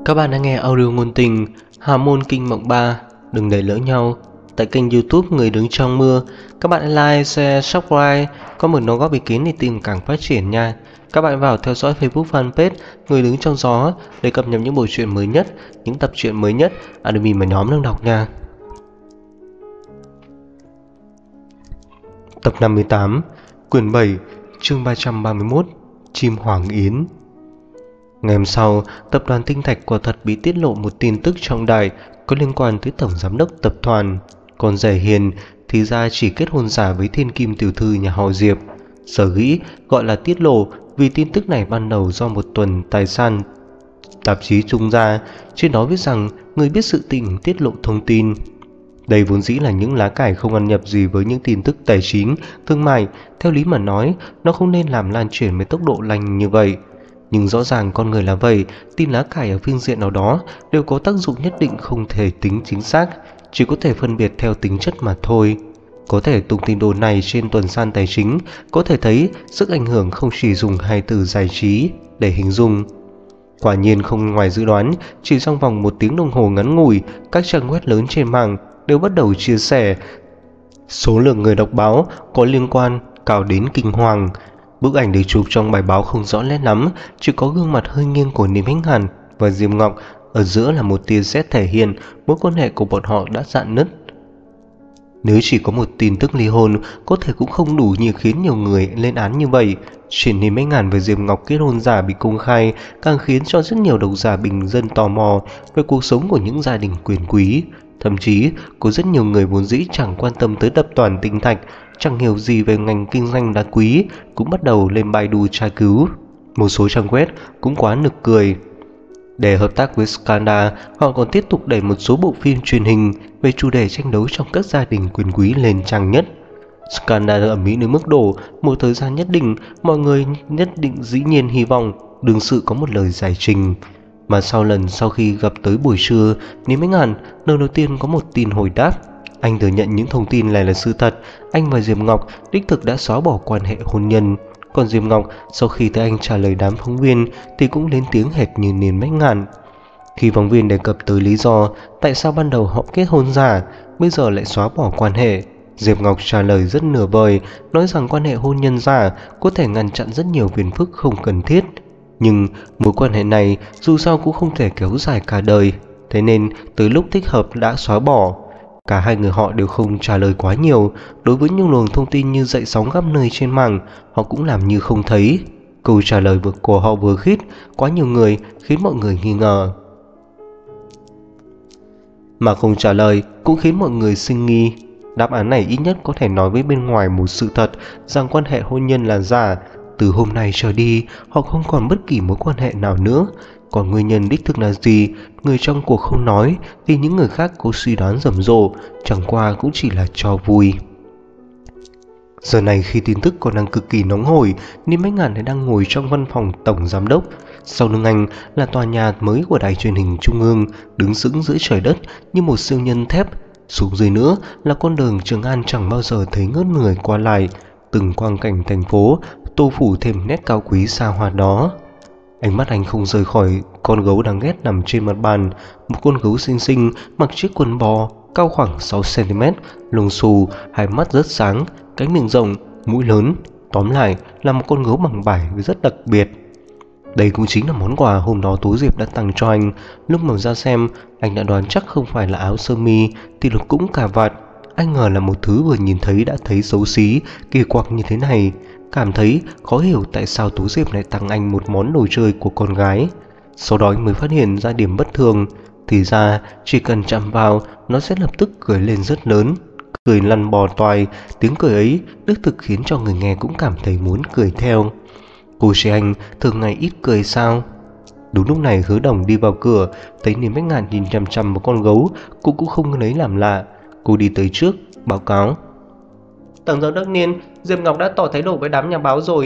Các bạn đang nghe audio ngôn tình Hà môn kinh mộng 3. Đừng để lỡ nhau. Tại kênh YouTube Người đứng trong mưa. Các bạn like, share, subscribe, có một đóng góp ý kiến để tìm càng phát triển nha. Các bạn vào theo dõi Facebook fanpage Người đứng trong gió để cập nhật những bộ truyện mới nhất, những tập truyện mới nhất anime mà nhóm đang đọc nha. Tập 58, quyển 7, chương 331, Chim Hoàng Yến. Ngày hôm sau, tập đoàn Tinh Thạch quả thật bị tiết lộ một tin tức trọng đại có liên quan tới tổng giám đốc tập đoàn. Còn rẻ hiền thì ra chỉ kết hôn giả với thiên kim tiểu thư nhà họ Diệp. Sở dĩ gọi là tiết lộ vì tin tức này ban đầu do một tuần tài sản tạp chí tung ra, trên đó viết rằng người biết sự tình tiết lộ thông tin. Đây vốn dĩ là những lá cải không ăn nhập gì với những tin tức tài chính, thương mại. Theo lý mà nói, nó không nên làm lan truyền với tốc độ nhanh như vậy. Nhưng rõ ràng con người là vậy, tin lá cải ở phương diện nào đó đều có tác dụng nhất định không thể tính chính xác, chỉ có thể phân biệt theo tính chất mà thôi. Có thể tung tin đồn này trên tuần san tài chính, có thể thấy sức ảnh hưởng không chỉ dùng hai từ giải trí để hình dung. Quả nhiên không ngoài dự đoán, chỉ trong vòng 1 tiếng đồng hồ ngắn ngủi, các trang web lớn trên mạng đều bắt đầu chia sẻ. Số lượng người đọc báo có liên quan cao đến kinh hoàng. Bức ảnh được chụp trong bài báo không rõ nét lắm, chỉ có gương mặt hơi nghiêng của Niêm Hách Hàn và Diệp Ngọc, ở giữa là một tia sét thể hiện mối quan hệ của bọn họ đã rạn nứt. Nếu chỉ có một tin tức ly hôn, có thể cũng không đủ nhiều khiến nhiều người lên án như vậy. Chuyện Niêm Hách Hàn và Diệp Ngọc kết hôn giả bị công khai càng khiến cho rất nhiều độc giả bình dân tò mò về cuộc sống của những gia đình quyền quý. Thậm chí có rất nhiều người vốn dĩ chẳng quan tâm tới tập đoàn Tinh Thạch, chẳng hiểu gì về ngành kinh doanh đá quý, cũng bắt đầu lên Baidu tra cứu. Một số trang web cũng quá nực cười. Để hợp tác với Skanda, họ còn tiếp tục đẩy một số bộ phim truyền hình về chủ đề tranh đấu trong các gia đình quyền quý lên trang nhất. Skanda ở Mỹ đến mức độ một thời gian nhất định, mọi người nhất định dĩ nhiên hy vọng đương sự có một lời giải trình. Mà sau khi gặp tới buổi trưa, Niêm Hách Hàn lần đầu tiên có một tin hồi đáp. Anh thừa nhận những thông tin này là sự thật. Anh và Diệp Ngọc đích thực đã xóa bỏ quan hệ hôn nhân. Còn Diệp Ngọc sau khi thấy anh trả lời đám phóng viên thì cũng lên tiếng hệt như Niêm Hách Hàn. Khi phóng viên đề cập tới lý do tại sao ban đầu họ kết hôn giả, bây giờ lại xóa bỏ quan hệ, Diệp Ngọc trả lời rất nửa vời, nói rằng quan hệ hôn nhân giả có thể ngăn chặn rất nhiều phiền phức không cần thiết. Nhưng mối quan hệ này dù sao cũng không thể kéo dài cả đời, thế nên tới lúc thích hợp đã xóa bỏ. Cả hai người họ đều không trả lời quá nhiều. Đối với những luồng thông tin như dậy sóng khắp nơi trên mạng, họ cũng làm như không thấy. Câu trả lời của họ vừa khít quá nhiều người khiến mọi người nghi ngờ, mà không trả lời cũng khiến mọi người sinh nghi. Đáp án này ít nhất có thể nói với bên ngoài một sự thật rằng quan hệ hôn nhân là giả. Từ hôm nay trở đi, họ không còn bất kỳ mối quan hệ nào nữa. Còn nguyên nhân đích thực là gì, người trong cuộc không nói thì những người khác có suy đoán rầm rộ, chẳng qua cũng chỉ là trò vui. Giờ này khi tin tức còn đang cực kỳ nóng hổi, Niêm Hách Hàn đang ngồi trong văn phòng tổng giám đốc. Sau lưng anh là tòa nhà mới của đài truyền hình trung ương, đứng sững giữa trời đất như một siêu nhân thép. Xuống dưới nữa là con đường Trường An chẳng bao giờ thấy ngớt người qua lại. Từng quang cảnh thành phố tô phủ thêm nét cao quý xa hoa đó. Ánh mắt anh không rời khỏi con gấu đáng ghét nằm trên mặt bàn. Một con gấu xinh xinh mặc chiếc quần bò cao khoảng 6 cm, lông xù, hai mắt rất sáng, cánh miệng rộng, mũi lớn. Tóm lại là một con gấu bằng vải rất đặc biệt. Đây cũng chính là món quà hôm đó Tố Diệp đã tặng cho anh. Lúc mở ra xem, anh đã đoán chắc không phải là áo sơ mi thì lục cũng cà vạt. Anh ngờ là một thứ vừa nhìn thấy đã thấy xấu xí, kỳ quặc như thế này. Cảm thấy khó hiểu tại sao Tố Diệp lại tặng anh một món đồ chơi của con gái. Sau đó anh mới phát hiện ra điểm bất thường. Thì ra chỉ cần chạm vào, nó sẽ lập tức cười lên rất lớn, cười lăn bò toài. Tiếng cười ấy đích thực khiến cho người nghe cũng cảm thấy muốn cười theo. Cô chị anh thường ngày ít cười sao? Đúng lúc này Hứa Đồng đi vào cửa, thấy Niêm Hách Hàn nhìn chằm chằm vào con gấu, cô cũng không lấy làm lạ. Cô đi tới trước, báo cáo: Tổng giám đốc Niên, Diệp Ngọc đã tỏ thái độ với đám nhà báo rồi.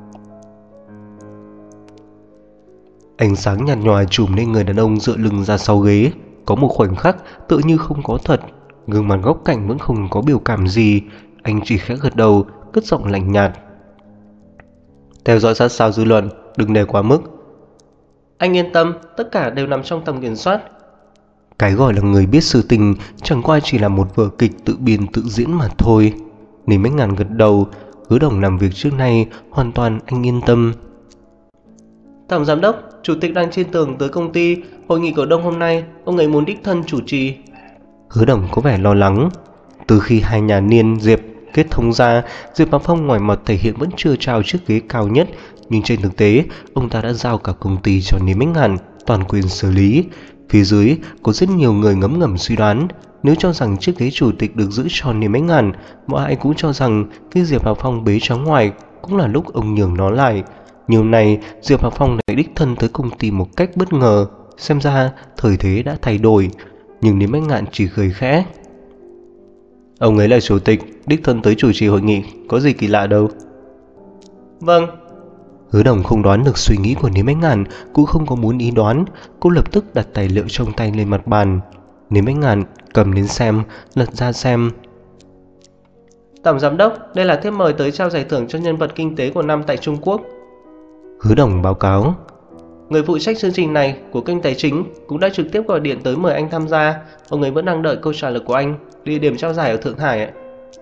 Ánh sáng nhạt nhòa trùm lên người đàn ông dựa lưng ra sau ghế. Có một khoảnh khắc tựa như không có thật, gương mặt góc cạnh vẫn không có biểu cảm gì. Anh chỉ khẽ gật đầu, cất giọng lạnh nhạt: Theo dõi sát sao dư luận, đừng để quá mức. Anh yên tâm, tất cả đều nằm trong tầm kiểm soát. Cái gọi là người biết sự tình chẳng qua chỉ là một vở kịch tự biên tự diễn mà thôi. Nên mấy ngàn gật đầu, Hứa Đồng làm việc trước nay hoàn toàn anh yên tâm. Tổng giám đốc, chủ tịch đang trên tường tới công ty, hội nghị cổ đông hôm nay, ông ấy muốn đích thân chủ trì. Hứa Đồng có vẻ lo lắng. Từ khi hai nhà Niên Diệp kết thông ra, Diệp Bá Phong ngoài mặt thể hiện vẫn chưa trao chiếc ghế cao nhất, nhưng trên thực tế, ông ta đã giao cả công ty cho Lý Bách Ngạn toàn quyền xử lý. Phía dưới có rất nhiều người ngấm ngầm suy đoán, nếu cho rằng chiếc ghế chủ tịch được giữ cho Lý Bách Ngạn, mọi ai cũng cho rằng khi Diệp Bá Phong bế cháu ngoài cũng là lúc ông nhường nó lại. Nhiều này, Diệp Bá Phong lại đích thân tới công ty một cách bất ngờ, xem ra thời thế đã thay đổi. Nhưng Lý Bách Ngạn chỉ cười khẽ. Ông ấy là chủ tịch, đích thân tới chủ trì hội nghị, có gì kỳ lạ đâu. Vâng. Hứa Đồng không đoán được suy nghĩ của Lý Bách Ngạn, cũng không có muốn ý đoán. Cô lập tức đặt tài liệu trong tay lên mặt bàn. Lý Bách Ngạn cầm đến xem, lật ra xem. Tổng giám đốc, đây là thiếp mời tới trao giải thưởng cho nhân vật kinh tế của năm tại Trung Quốc. Hứa Đồng báo cáo. Người phụ trách chương trình này của kênh tài chính cũng đã trực tiếp gọi điện tới mời anh tham gia. Ông ấy vẫn đang đợi câu trả lời của anh. Địa điểm trao giải ở Thượng Hải ạ.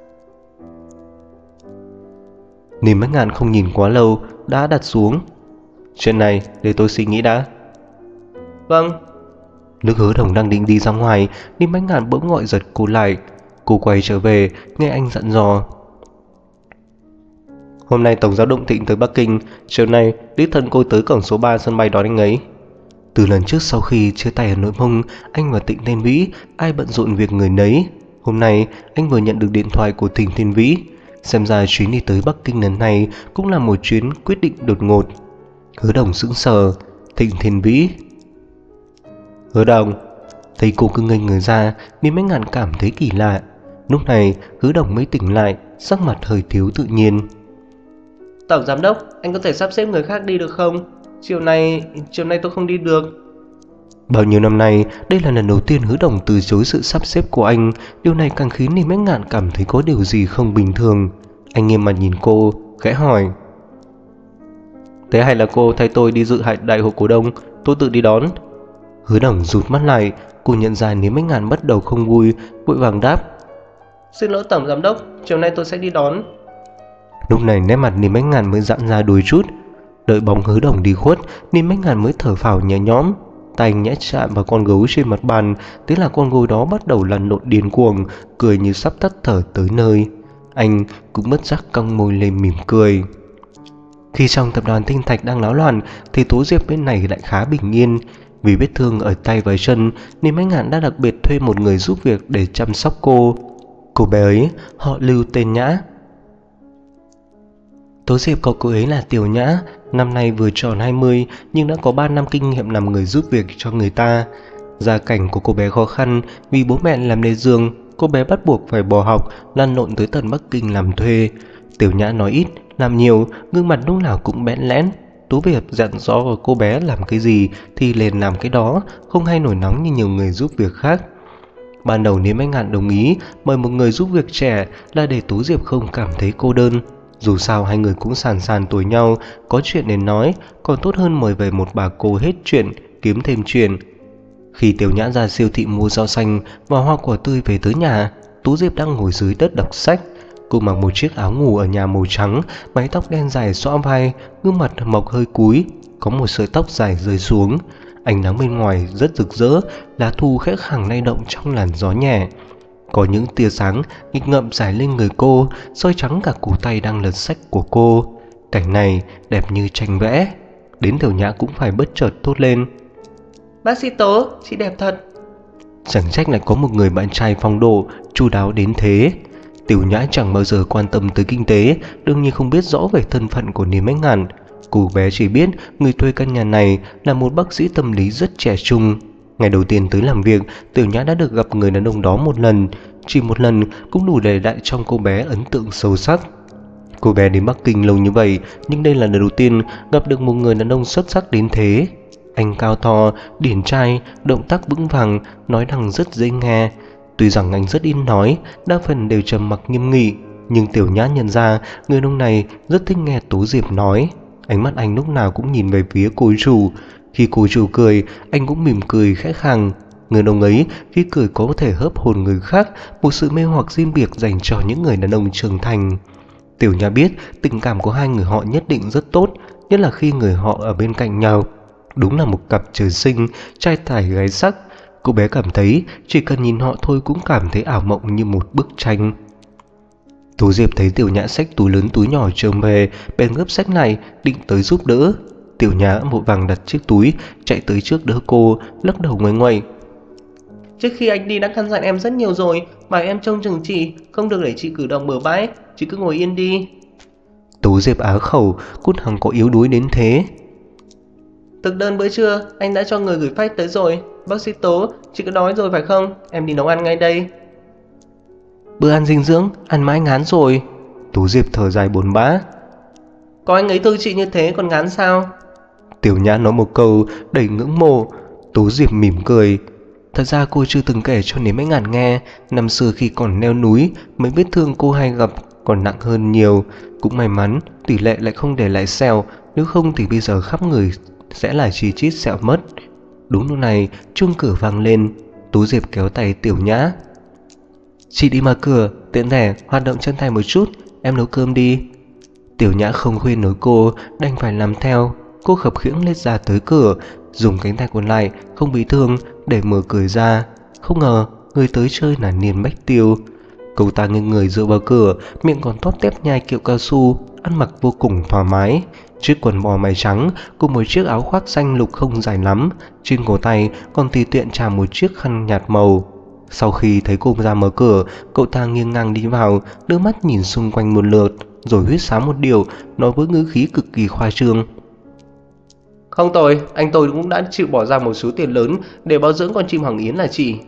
Lý Bách Ngạn không nhìn quá lâu, đã đặt xuống. Chuyện này để tôi suy nghĩ đã. Vâng. Lúc Hứa Đồng đang định đi ra ngoài, Lý Bách Ngạn bỗng gọi giật cô lại. Cô quay trở về, nghe anh dặn dò. Hôm nay Tổng giám đốc Thịnh tới Bắc Kinh, chiều nay đích thân cô tới cổng số 3 sân bay đón anh ấy. Từ lần trước sau khi chia tay ở Nội Mông, anh và Tịnh Thiên Vĩ ai bận rộn việc người nấy. Hôm nay anh vừa nhận được điện thoại của Thịnh Thiên Vĩ. Xem ra chuyến đi tới Bắc Kinh lần này cũng là một chuyến quyết định đột ngột. Hứa Đồng sững sờ. Thịnh Thiên Vĩ. Hứa Đồng. Thấy cô cứ ngây người ra nên Bách Ngạn cảm thấy kỳ lạ. Lúc này Hứa Đồng mới tỉnh lại, sắc mặt hơi thiếu tự nhiên. Tổng giám đốc, anh có thể sắp xếp người khác đi được không? Chiều nay tôi không đi được. Bao nhiêu năm nay, đây là lần đầu tiên Hứa Đồng từ chối sự sắp xếp của anh. Điều này càng khiến Lý Bách Ngạn cảm thấy có điều gì không bình thường. Anh nghiêm mặt nhìn cô, khẽ hỏi. Thế hay là cô thay tôi đi dự đại hội cổ đông, tôi tự đi đón? Hứa Đồng rụt mắt lại, cô nhận ra Lý Bách Ngạn bắt đầu không vui, vội vàng đáp. Xin lỗi tổng giám đốc, chiều nay tôi sẽ đi đón. Lúc này nét mặt Lý Bách Ngạn mới giãn ra đôi chút. Đợi bóng Hứa Đồng đi khuất, Lý Bách Ngạn mới thở phào nhẹ nhõm. Tay nhẽ chạm vào con gấu trên mặt bàn, thế là con gấu đó bắt đầu lăn lộn điên cuồng, cười như sắp tắt thở tới nơi. Anh cũng bất giác cong môi lên mỉm cười. Khi trong tập đoàn Tinh Thạch đang náo loạn thì Tố Diệp bên này lại khá bình yên. Vì vết thương ở tay và chân nên Bách Ngạn đã đặc biệt thuê một người giúp việc để chăm sóc cô. Cô bé ấy họ Lưu tên Nhã. Tố Diệp có cô ấy là Tiểu Nhã, năm nay vừa tròn 20 nhưng đã có 3 năm kinh nghiệm làm người giúp việc cho người ta. Gia cảnh của cô bé khó khăn, vì bố mẹ làm lê dương, cô bé bắt buộc phải bỏ học, lăn lộn tới tận Bắc Kinh làm thuê. Tiểu Nhã nói ít, làm nhiều, gương mặt lúc nào cũng bẽn lẽn. Tố Diệp dặn dò cô bé làm cái gì thì liền làm cái đó, không hay nổi nóng như nhiều người giúp việc khác. Ban đầu nếu Bách Ngạn đồng ý mời một người giúp việc trẻ là để Tố Diệp không cảm thấy cô đơn. Dù sao hai người cũng sàn sàn tuổi nhau, có chuyện để nói, còn tốt hơn mời về một bà cô hết chuyện, kiếm thêm chuyện. Khi Tiểu Nhã ra siêu thị mua rau xanh và hoa quả tươi về tới nhà, Tố Diệp đang ngồi dưới đất đọc sách. Cô mặc một chiếc áo ngủ ở nhà màu trắng, mái tóc đen dài xõa vai, gương mặt mọc hơi cúi, có một sợi tóc dài rơi xuống. Ánh nắng bên ngoài rất rực rỡ, lá thu khẽ khàng lay động trong làn gió nhẹ. Có những tia sáng nghịch ngợm rải lên người cô, soi trắng cả cổ tay đang lật sách của cô. Cảnh này đẹp như tranh vẽ. Đến Tiểu Nhã cũng phải bất chợt thốt lên. Bác sĩ Tố, chị đẹp thật. Chẳng trách lại có một người bạn trai phong độ, chu đáo đến thế. Tiểu Nhã chẳng bao giờ quan tâm tới kinh tế, đương nhiên không biết rõ về thân phận của Lý Bách Ngạn. Cô bé chỉ biết người thuê căn nhà này là một bác sĩ tâm lý rất trẻ trung. Ngày đầu tiên tới làm việc, Tiểu Nhã đã được gặp người đàn ông đó một lần. Chỉ một lần cũng đủ để lại trong cô bé ấn tượng sâu sắc. Cô bé đến Bắc Kinh lâu như vậy, nhưng đây là lần đầu tiên gặp được một người đàn ông xuất sắc đến thế. Anh cao to, điển trai, động tác vững vàng, nói năng rất dễ nghe. Tuy rằng anh rất ít nói, đa phần đều trầm mặc nghiêm nghị, nhưng Tiểu Nhã nhận ra người đàn ông này rất thích nghe Tố Diệp nói. Ánh mắt anh lúc nào cũng nhìn về phía cô chủ. Khi cô chủ cười, anh cũng mỉm cười khẽ khàng. Người đàn ông ấy khi cười có thể hớp hồn người khác, một sự mê hoặc riêng biệt dành cho những người đàn ông trưởng thành. Tiểu Nhã biết tình cảm của hai người họ nhất định rất tốt, nhất là khi người họ ở bên cạnh nhau. Đúng là một cặp trời sinh, trai tài gái sắc. Cô bé cảm thấy chỉ cần nhìn họ thôi cũng cảm thấy ảo mộng như một bức tranh. Tú Diệp thấy Tiểu Nhã xách túi lớn túi nhỏ trở về, bèn gấp sách này định tới giúp đỡ. Tiểu Nhã vội vàng đặt chiếc túi, chạy tới trước đỡ cô, lắc đầu ngoáy ngoáy. Trước khi anh đi đã căn dặn em rất nhiều rồi, bảo em trông chừng chị, không được để chị cử động bừa bãi, chị cứ ngồi yên đi. Tú Diệp á khẩu, cút hằng có yếu đuối đến thế. Thực đơn bữa trưa anh đã cho người gửi fax tới rồi. Bác sĩ Tố, chị có đói rồi phải không? Em đi nấu ăn ngay đây. Bữa ăn dinh dưỡng, ăn mãi ngán rồi. Tú Diệp thở dài buồn bã. Có anh ấy thương chị như thế còn ngán sao? Tiểu Nhã nói một câu đầy ngưỡng mộ. Tú Diệp mỉm cười. Thật ra cô chưa từng kể cho Nếm Anh Ngàn nghe. Năm xưa khi còn leo núi, mấy vết thương cô hay gặp còn nặng hơn nhiều. Cũng may mắn tỷ lệ lại không để lại sẹo, nếu không thì bây giờ khắp người sẽ là chi chít sẹo mất. Đúng lúc này chuông cửa vang lên. Tú Diệp kéo tay Tiểu Nhã. Chị đi mở cửa, tiện thể hoạt động chân tay một chút, em nấu cơm đi. Tiểu Nhã không khuyên nổi cô, đành phải làm theo. Cô khập khiễng lết ra tới cửa, dùng cánh tay còn lại không bị thương để mở cửa ra. Không ngờ người tới chơi là Niên Bách Tiêu. Cậu ta nghiêng người dựa vào cửa, miệng còn tóp tép nhai kẹo cao su, ăn mặc vô cùng thoải mái. Chiếc quần bò màu trắng cùng một chiếc áo khoác xanh lục không dài lắm, trên cổ tay còn tùy tiện tràm một chiếc khăn nhạt màu. Sau khi thấy cô ra mở cửa, cậu ta nghiêng ngang đi vào, đưa mắt nhìn xung quanh một lượt, rồi huýt sáo một điều, nói với ngữ khí cực kỳ khoa trương. Không tồi, anh tôi cũng đã chịu bỏ ra một số tiền lớn để bảo dưỡng con chim Hoàng Yến là chị.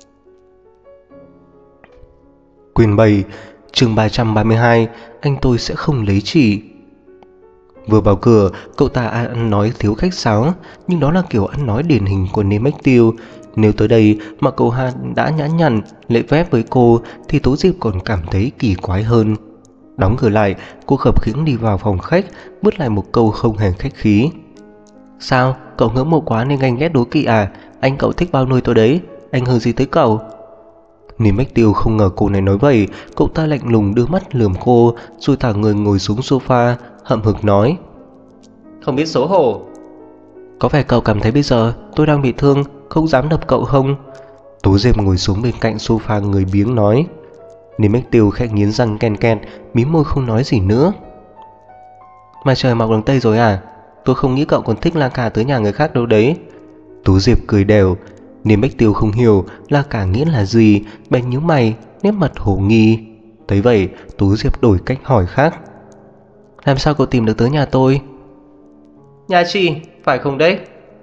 Quyền 7, chương 332, anh tôi sẽ không lấy chị. Vừa vào cửa, cậu ta ăn nói thiếu khách sáo, nhưng đó là kiểu ăn nói điển hình của Nêm Bách Tiêu. Nếu tới đây mà cậu Hàn đã nhã nhặn, lễ phép với cô, thì Tố Diệp còn cảm thấy kỳ quái hơn. Đóng cửa lại, cô khập khiễng đi vào phòng khách, vứt lại một câu không hề khách khí. Sao, cậu ngưỡng mộ quá nên ganh ghét đố kỵ à? Anh cậu thích bao nuôi tôi đấy, anh hừ gì tới cậu? Nêm Bách Tiêu không ngờ cô này nói vậy, cậu ta lạnh lùng đưa mắt lườm cô, rồi thả người ngồi xuống sofa, hậm hực nói. Không biết xấu hổ. Có phải cậu cảm thấy bây giờ tôi đang bị thương, không dám đập cậu không? Tố Diệp ngồi xuống bên cạnh sofa người biếng nói. Nêm Bách Tiêu khẽ nghiến răng ken ken, mím môi không nói gì nữa. Mà trời mọc đằng Tây rồi à? Tôi không nghĩ cậu còn thích la cà tới nhà người khác đâu đấy. Tú Diệp cười đều. Nêm Bách Tiêu không hiểu la cà nghĩa là gì, bèn nhíu mày, nét mặt hồ nghi. Thấy vậy, Tú Diệp đổi cách hỏi khác. Làm sao cậu tìm được tới nhà tôi? Nhà chị, phải không đấy?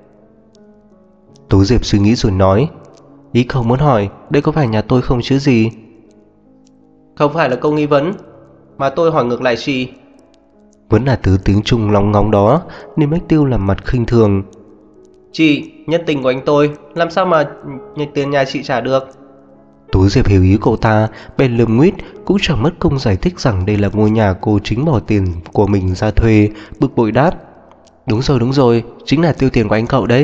Tú Diệp suy nghĩ rồi nói. Ý cậu muốn hỏi, đây có phải nhà tôi không chứ gì? Không phải là câu nghi vấn, mà tôi hỏi ngược lại chị. Vẫn là thứ tiếng Trung lóng ngóng đó, nên Bách Tiêu làm mặt khinh thường. Chị, nhân tình của anh tôi, làm sao mà tiền nhà chị trả được? Tú Diệp hiểu ý cậu ta, bèn lườm nguýt, cũng chẳng mất công giải thích rằng đây là ngôi nhà cô chính bỏ tiền của mình ra thuê, bực bội đáp. Đúng rồi, chính là tiêu tiền của anh cậu đấy.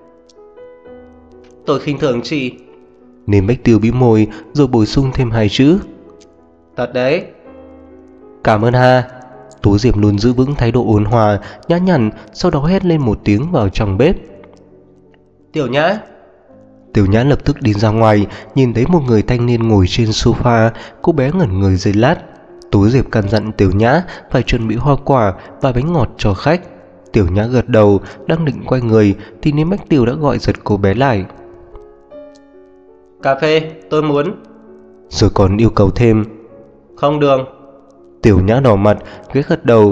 Tôi khinh thường chị. Nêm Bách Tiêu bĩm môi, rồi bổ sung thêm hai chữ. Thật đấy. Cảm ơn ha. Tú Diệp luôn giữ vững thái độ ôn hòa, nhã nhặn, sau đó hét lên một tiếng vào trong bếp. Tiểu Nhã. Tiểu Nhã lập tức đi ra ngoài, nhìn thấy một người thanh niên ngồi trên sofa, cô bé ngẩn người giây lát. Tú Diệp căn dặn Tiểu Nhã phải chuẩn bị hoa quả và bánh ngọt cho khách. Tiểu Nhã gật đầu, đang định quay người thì Nêm Bách Tiêu đã gọi giật cô bé lại. Cà phê, tôi muốn. Rồi còn yêu cầu thêm. Không đường. Tiểu Nhã đỏ mặt, ghé gật đầu.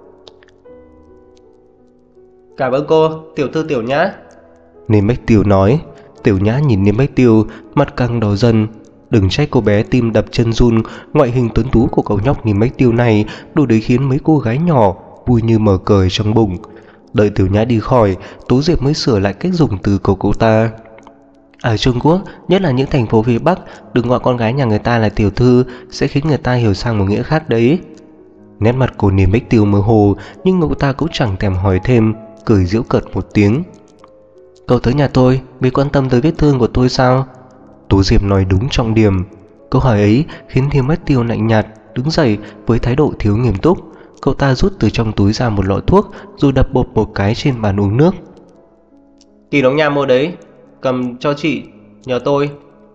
Cảm ơn cô, tiểu thư Tiểu Nhã. Nêm Bách Tiêu nói. Tiểu Nhã nhìn Nêm Bách Tiêu, mặt càng đỏ dần. Đừng trách cô bé tim đập chân run, ngoại hình tuấn tú của cậu nhóc Nêm Bách Tiêu này đủ để khiến mấy cô gái nhỏ vui như mở cờ trong bụng. Đợi Tiểu Nhã đi khỏi, Tú Diệp mới sửa lại cách dùng từ của cô ta. Ở Trung Quốc, nhất là những thành phố phía Bắc, đừng gọi con gái nhà người ta là tiểu thư, sẽ khiến người ta hiểu sang một nghĩa khác đấy. Nét mặt của Niềm Bách Tiêu mơ hồ, nhưng cậu ta cũng chẳng thèm hỏi thêm, cười giễu cợt một tiếng. Cậu tới nhà tôi vì quan tâm tới vết thương của tôi sao? Tố Diệp nói đúng trọng điểm. Câu hỏi ấy khiến Niềm Bách Tiêu lạnh nhạt đứng dậy với thái độ thiếu nghiêm túc. Cậu ta rút từ trong túi ra một lọ thuốc rồi đập bộp một cái trên bàn uống nước. Kỳ đóng nha mua đấy, cầm cho chị, nhờ tôi.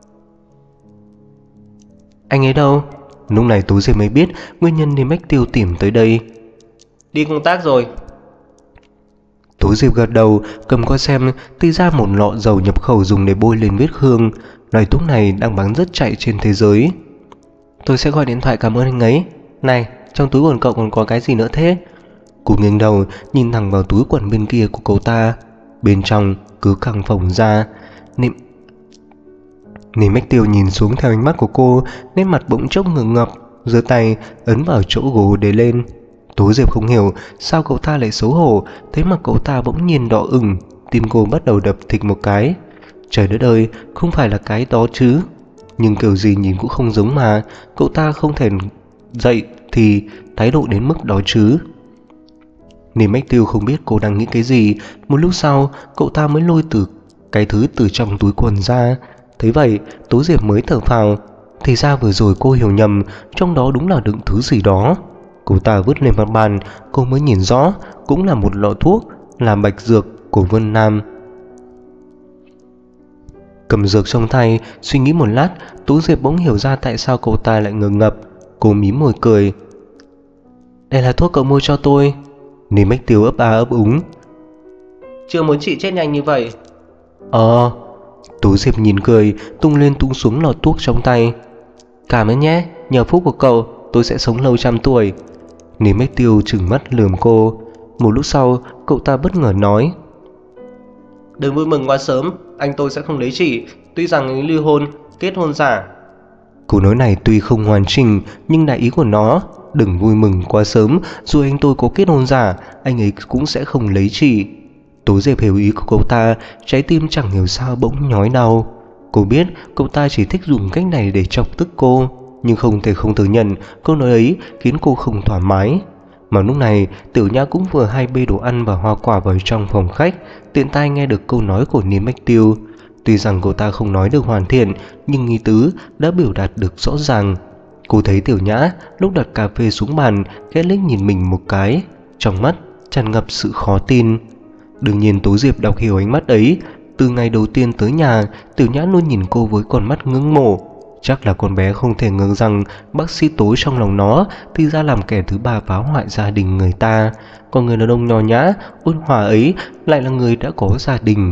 Anh ấy đâu? Lúc này Tố Diệp mới biết nguyên nhân Niềm Bách Tiêu tìm tới đây. Đi công tác rồi. Tố Diệp gật đầu, cầm qua xem thì ra một lọ dầu nhập khẩu dùng để bôi lên vết thương. Loại thuốc này đang bán rất chạy trên thế giới. Tôi sẽ gọi điện thoại cảm ơn anh ấy. Này, trong túi quần cậu còn có cái gì nữa thế? Cô nghiêng đầu nhìn thẳng vào túi quần bên kia của cậu ta. Bên trong cứ căng phồng ra. Niềm Bách Tiêu nhìn xuống theo ánh mắt của cô, nét mặt bỗng chốc ngượng ngập, giơ tay ấn vào chỗ gồ để lên. Tố Diệp không hiểu sao cậu ta lại xấu hổ, thế mà cậu ta bỗng nhiên đỏ ửng, tim cô bắt đầu đập thịch một cái. Trời đất ơi, không phải là cái đó chứ. Nhưng kiểu gì nhìn cũng không giống mà, cậu ta không thể dậy thì thái độ đến mức đó chứ. Niềm Bách Tiêu không biết cô đang nghĩ cái gì. Một lúc sau cậu ta mới lôi cái thứ từ trong túi quần ra. Thấy vậy Tố Diệp mới thở phào. Thì ra vừa rồi cô hiểu nhầm, trong đó đúng là đựng thứ gì đó. Cô ta vứt lên mặt bàn, cô mới nhìn rõ, cũng là một lọ thuốc, là bạch dược của Vân Nam. Cầm dược trong tay, suy nghĩ một lát, Tố Diệp bỗng hiểu ra tại sao cậu ta lại ngờ ngập. Cô mím môi cười. Đây là thuốc cậu mua cho tôi. Niềm Bách Tiêu ấp a ấp úng. Chưa muốn chị chết nhanh như vậy. Tố Diệp nhìn cười, tung lên tung xuống lọ thuốc trong tay. Cảm ơn nhé, nhờ phúc của cậu tôi sẽ sống lâu 100 tuổi. Niềm Bách Tiêu trừng mắt lườm cô. Một lúc sau cậu ta bất ngờ nói. Đừng vui mừng quá sớm, anh tôi sẽ không lấy chị. Tuy rằng anh ly hôn, kết hôn giả. Câu nói này tuy không hoàn chỉnh, nhưng đại ý của nó, đừng vui mừng quá sớm, dù anh tôi có kết hôn giả, anh ấy cũng sẽ không lấy chị. Tố Diệp hiểu ý của cậu ta, trái tim chẳng hiểu sao bỗng nhói đau. Cô biết cậu ta chỉ thích dùng cách này để chọc tức cô, nhưng không thể không thừa nhận câu nói ấy khiến cô không thoải mái. Mà lúc này Tiểu Nhã cũng vừa hay bê đồ ăn và hoa quả vào trong phòng khách, tiện tai nghe được câu nói của Niềm Bách Tiêu. Tuy rằng cậu ta không nói được hoàn thiện, nhưng ý tứ đã biểu đạt được rõ ràng. Cô thấy Tiểu Nhã lúc đặt cà phê xuống bàn ghé liếc nhìn mình một cái, trong mắt tràn ngập sự khó tin. Đương nhiên Tố Diệp đọc hiểu ánh mắt ấy. Từ ngày đầu tiên tới nhà, Tiểu Nhã luôn nhìn cô với con mắt ngưỡng mộ. Chắc là con bé không thể ngờ rằng bác sĩ Tố trong lòng nó thì ra làm kẻ thứ ba phá hoại gia đình người ta. Còn người đàn ông nho nhã, ôn hòa ấy lại là người đã có gia đình.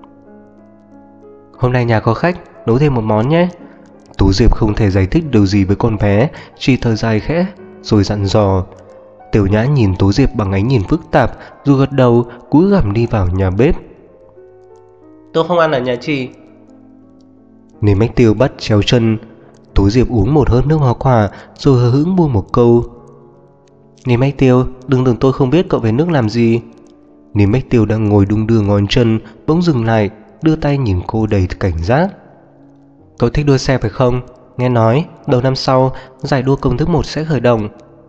Hôm nay nhà có khách, nấu thêm một món nhé. Tố Diệp không thể giải thích điều gì với con bé, chỉ thở dài khẽ rồi dặn dò. Tiểu Nhã nhìn Tố Diệp bằng ánh nhìn phức tạp, rồi gật đầu cúi gằm đi vào nhà bếp. Tôi không ăn ở nhà chị. Niềm Bách Tiêu bắt chéo chân. Tố Diệp uống một hớp nước hoa quả rồi hờ hững buông một câu. Niềm Bách Tiêu, đừng tưởng tôi không biết cậu về nước làm gì. Niềm Bách Tiêu đang ngồi đung đưa ngón chân, bỗng dừng lại, đưa tay nhìn cô đầy cảnh giác. Cậu thích đua xe phải không? Nghe nói đầu năm sau giải đua công thức 1 sẽ khởi động.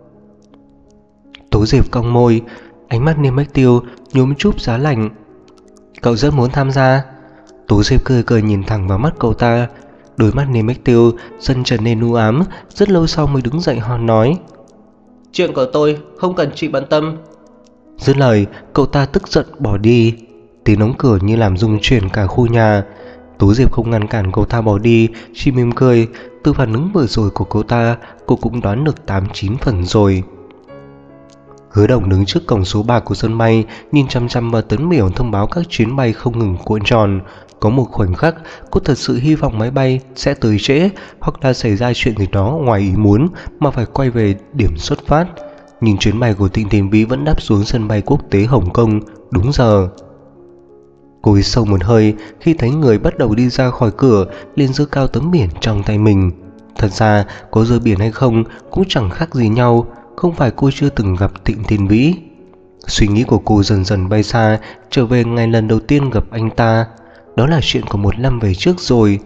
Tố Diệp cong môi, ánh mắt Niềm Bách Tiêu nhuốm chút giá lạnh. Cậu rất muốn tham gia. Tố Diệp cười cười nhìn thẳng vào mắt cậu ta. Đôi mắt Niềm Bách Tiêu dần trở nên u ám, rất lâu sau mới đứng dậy hòn nói. Chuyện của tôi không cần chị bận tâm. Dứt lời cậu ta tức giận bỏ đi. Tiếng đóng cửa như làm rung chuyển cả khu nhà. Tố Diệp không ngăn cản cậu ta bỏ đi, chỉ mỉm cười. Từ phản ứng vừa rồi của cậu ta, cô cũng đoán được 8-9 phần rồi. Hứa Đồng đứng trước cổng số 3 của sân bay, nhìn chăm chăm vào tấm biển thông báo các chuyến bay không ngừng cuộn tròn. Có một khoảnh khắc cô thật sự hy vọng máy bay sẽ tới trễ, hoặc là xảy ra chuyện gì đó ngoài ý muốn mà phải quay về điểm xuất phát. Nhưng chuyến bay của Thịnh Thiền Vĩ vẫn đáp xuống sân bay quốc tế Hồng Kông đúng giờ. Cô hít sâu một hơi khi thấy người bắt đầu đi ra khỏi cửa, liền giơ cao tấm biển trong tay mình. Thật ra có giơ biển hay không cũng chẳng khác gì nhau, không phải cô chưa từng gặp Thịnh Thiền Vĩ. Suy nghĩ của cô dần dần bay xa, trở về ngày lần đầu tiên gặp anh ta. Đó là chuyện của 1 năm về trước rồi.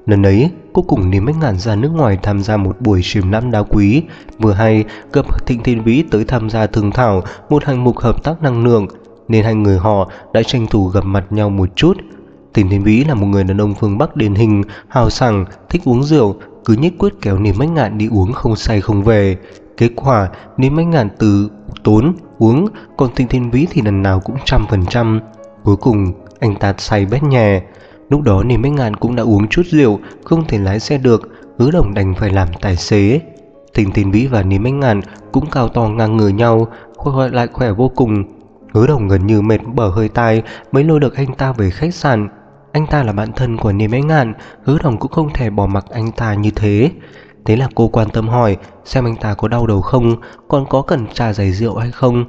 Lần ấy cô cùng Lý Bách Ngạn ra nước ngoài tham gia một buổi triển lãm đá quý, vừa hay gặp Thịnh Thiên Vĩ tới tham gia thương thảo một hạng mục hợp tác năng lượng, nên hai người họ đã tranh thủ gặp mặt nhau một chút. Thịnh Thiên Vĩ là một người đàn ông phương Bắc điển hình, hào sảng, thích uống rượu, cứ nhất quyết kéo Lý Bách Ngạn đi uống không say không về. Kết quả Lý Bách Ngạn từ tốn uống, còn Thịnh Thiên Vĩ thì lần nào cũng 100%. Cuối cùng anh ta say bét nhè. Lúc đó Lý Bách Ngạn cũng đã uống chút rượu, không thể lái xe được, Hứa Đồng đành phải làm tài xế. Thịnh Thiên Vĩ và Lý Bách Ngạn cũng cao to ngang người nhau, lại khỏe vô cùng. Hứa Đồng gần như mệt bở hơi tai mới lôi được anh ta về khách sạn. Anh ta là bạn thân của Lý Bách Ngạn, Hứa Đồng cũng không thể bỏ mặc anh ta như thế. Thế là cô quan tâm hỏi xem anh ta có đau đầu không, còn có cần trà giải rượu hay không.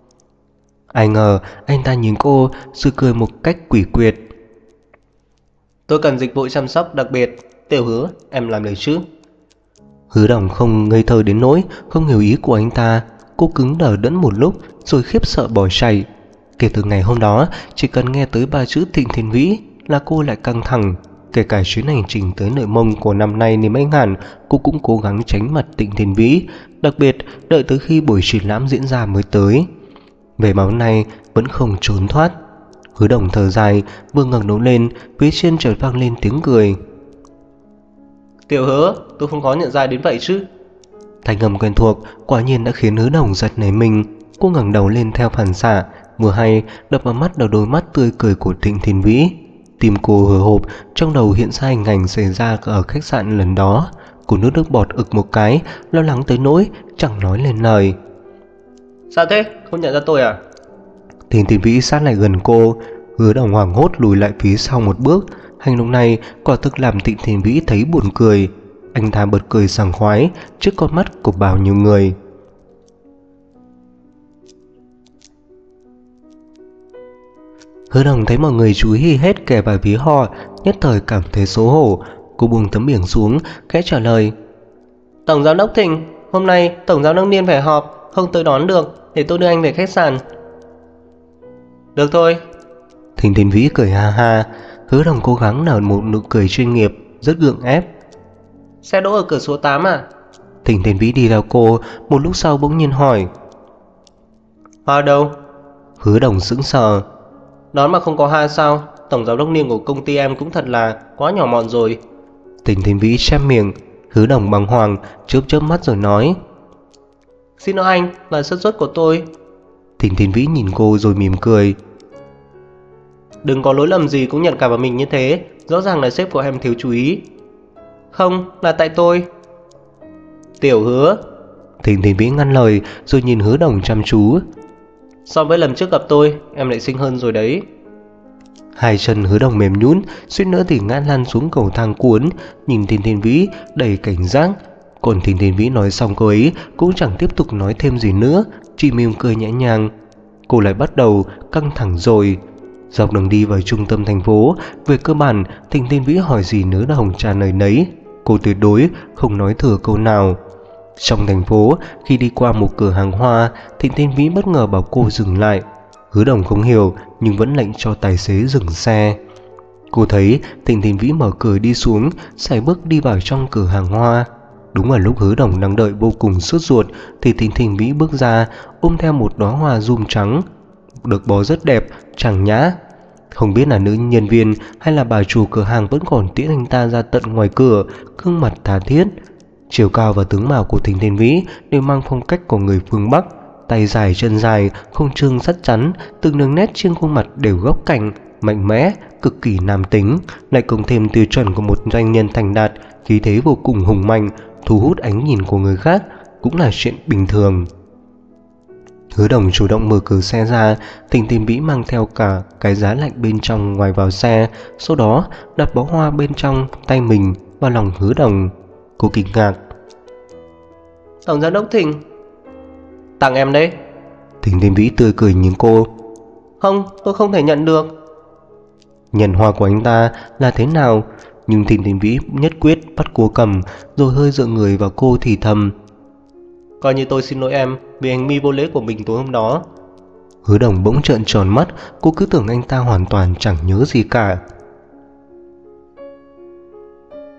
Ai ngờ anh ta nhìn cô rồi cười một cách quỷ quyệt. Tôi cần dịch vụ chăm sóc đặc biệt. Tiểu Hứa, em làm được chứ? Hứa Đồng không ngây thơ đến nỗi không hiểu ý của anh ta. Cô cứng đờ đẫn một lúc rồi khiếp sợ bỏ chạy. Kể từ ngày hôm đó, chỉ cần nghe tới ba chữ Thịnh Thiên Vĩ là cô lại căng thẳng. Kể cả chuyến hành trình tới Nội Mông của năm nay Lý Bách Ngạn, cô cũng cố gắng tránh mặt Thịnh Thiên Vĩ, đặc biệt đợi tới khi buổi triển lãm diễn ra mới tới. Về máu này vẫn không trốn thoát. Hứa Đồng thở dài, vừa ngẩng đầu lên, phía trên chợt vang lên tiếng cười. Tiểu Hứa, tôi không có nhận ra đến vậy chứ? Thanh âm quen thuộc quả nhiên đã khiến Hứa Đồng giật nảy mình. Cô ngẩng đầu lên theo phản xạ, vừa hay đập vào mắt đôi mắt tươi cười của Thịnh Thiên Vĩ. Tim cô hồi hộp, trong đầu hiện ra hình ảnh xảy ra ở khách sạn lần đó. Cô nuốt nước bọt ực một cái, lo lắng tới nỗi chẳng nói lên lời. Sao thế? Không nhận ra tôi à? Thịnh Thiên Vĩ sát lại gần cô. Hứa Đồng hoảng hốt lùi lại phía sau một bước. Hành động này quả thực làm Thịnh Thiên Vĩ thấy buồn cười. Anh ta bật cười sảng khoái trước con mắt của bao nhiêu người. Hứa Đồng thấy mọi người chú ý hết kể về phía họ, nhất thời cảm thấy xấu hổ. Cô buông tấm biển xuống, khẽ trả lời. Tổng giám đốc Thịnh, hôm nay tổng giám đốc Niên phải họp, không tới đón được, để tôi đưa anh về khách sạn. Được thôi. Thịnh Thiên Vĩ cười ha ha. Hứa Đồng cố gắng nở một nụ cười chuyên nghiệp, rất gượng ép. Xe đỗ ở cửa số 8 à? Thịnh Thiên Vĩ đi theo cô, một lúc sau bỗng nhiên hỏi. Hoa đâu? Hứa Đồng sững sờ. Đón mà không có hoa sao? Tổng giám đốc Niên của công ty em cũng thật là quá nhỏ mọn rồi. Thịnh Thiên Vĩ chép miệng. Hứa Đồng bàng hoàng, chớp mắt rồi nói. Xin lỗi anh, là sơ suất của tôi. Thịnh Thiên Vĩ nhìn cô rồi mỉm cười. Đừng có lỗi lầm gì cũng nhận cả vào mình như thế, rõ ràng là sếp của em thiếu chú ý. Không, là tại tôi. Tiểu Hứa. Thịnh Thiên Vĩ ngăn lời rồi nhìn Hứa Đồng chăm chú. So với lần trước gặp tôi, em lại xinh hơn rồi đấy. Hai chân Hứa Đồng mềm nhũn, suýt nữa thì ngã lăn xuống cầu thang cuốn. Nhìn Thịnh Thiên Vĩ đầy cảnh giác. Còn Thịnh Thiên Vĩ nói xong câu ấy cũng chẳng tiếp tục nói thêm gì nữa, chỉ mỉm cười nhẹ nhàng. Cô lại bắt đầu căng thẳng rồi. Dọc đường đi vào trung tâm thành phố, về cơ bản Thịnh Thiên Vĩ hỏi gì Hứa Đồng trả lời nấy. Cô tuyệt đối không nói thừa câu nào. Trong thành phố, khi đi qua một cửa hàng hoa, Thịnh Thiên Vĩ bất ngờ bảo cô dừng lại. Hứa Đồng không hiểu nhưng vẫn lệnh cho tài xế dừng xe. Cô thấy Thịnh Thiên Vĩ mở cửa đi xuống, sải bước đi vào trong cửa hàng hoa. Đúng ở lúc Hứa Đồng đang đợi vô cùng sốt ruột thì Thịnh Thiên Vĩ bước ra, ôm theo một đóa hoa rum trắng, được bó rất đẹp, chẳng nhã. Không biết là nữ nhân viên hay là bà chủ cửa hàng vẫn còn tiễn anh ta ra tận ngoài cửa, gương mặt tha thiết. Chiều cao và tướng mạo của Thịnh Thiên Vĩ đều mang phong cách của người phương Bắc, tay dài chân dài, không trương sắt chắn, từng đường nét trên khuôn mặt đều góc cạnh, mạnh mẽ, cực kỳ nam tính, lại cộng thêm tiêu chuẩn của một doanh nhân thành đạt, khí thế vô cùng hùng mạnh, thu hút ánh nhìn của người khác, cũng là chuyện bình thường. Hứa Đồng chủ động mở cửa xe ra, Thịnh Thiên Vĩ mang theo cả cái giá lạnh bên trong ngoài vào xe, sau đó đặt bó hoa bên trong tay mình vào lòng Hứa Đồng. Cô kinh ngạc. Tổng giám đốc Thịnh, tặng em đấy. Thịnh Thiên Vĩ tươi cười nhìn cô. Không, tôi không thể nhận được. Nhận hoa của anh ta là thế nào? Nhưng Thịnh Thiên Vĩ nhất quyết bắt cô cầm, rồi hơi dựa người vào cô thì thầm. Coi như tôi xin lỗi em vì hành vi vô lễ của mình tối hôm đó. Hứa Đồng bỗng trợn tròn mắt, cô cứ tưởng anh ta hoàn toàn chẳng nhớ gì cả.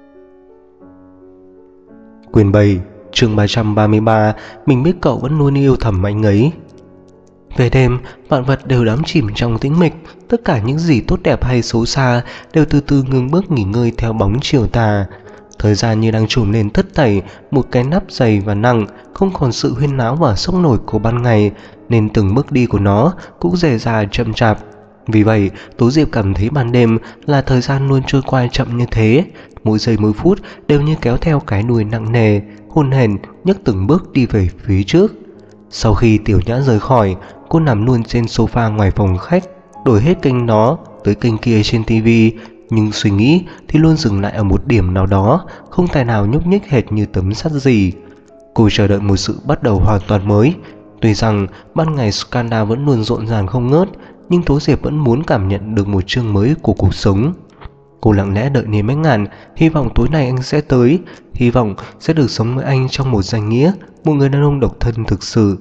Quyển 7, chương 333, mình biết cậu vẫn luôn yêu thầm anh ấy. Về đêm, vạn vật đều đắm chìm trong tĩnh mịch, tất cả những gì tốt đẹp hay xấu xa đều từ từ ngừng bước nghỉ ngơi theo bóng chiều tà. Thời gian như đang trùm lên tất thảy một cái nắp dày và nặng, không còn sự huyên náo và sốc nổi của ban ngày, nên từng bước đi của nó cũng dề dà chậm chạp. Vì vậy, Tố Diệp cảm thấy ban đêm là thời gian luôn trôi qua chậm như thế, mỗi giây mỗi phút đều như kéo theo cái đuôi nặng nề, hôn hển nhấc từng bước đi về phía trước. Sau khi Tiểu Nhã rời khỏi, cô nằm luôn trên sofa ngoài phòng khách, đổi hết kênh đó tới kênh kia trên tivi, nhưng suy nghĩ thì luôn dừng lại ở một điểm nào đó, không tài nào nhúc nhích hệt như tấm sắt gì. Cô chờ đợi một sự bắt đầu hoàn toàn mới. Tuy rằng ban ngày scandal vẫn luôn rộn ràng không ngớt, nhưng Tố Diệp vẫn muốn cảm nhận được một chương mới của cuộc sống. Cô lặng lẽ đợi Niềm Bách Ngạn, hy vọng tối nay anh sẽ tới, hy vọng sẽ được sống với anh trong một danh nghĩa, một người đàn ông độc thân thực sự.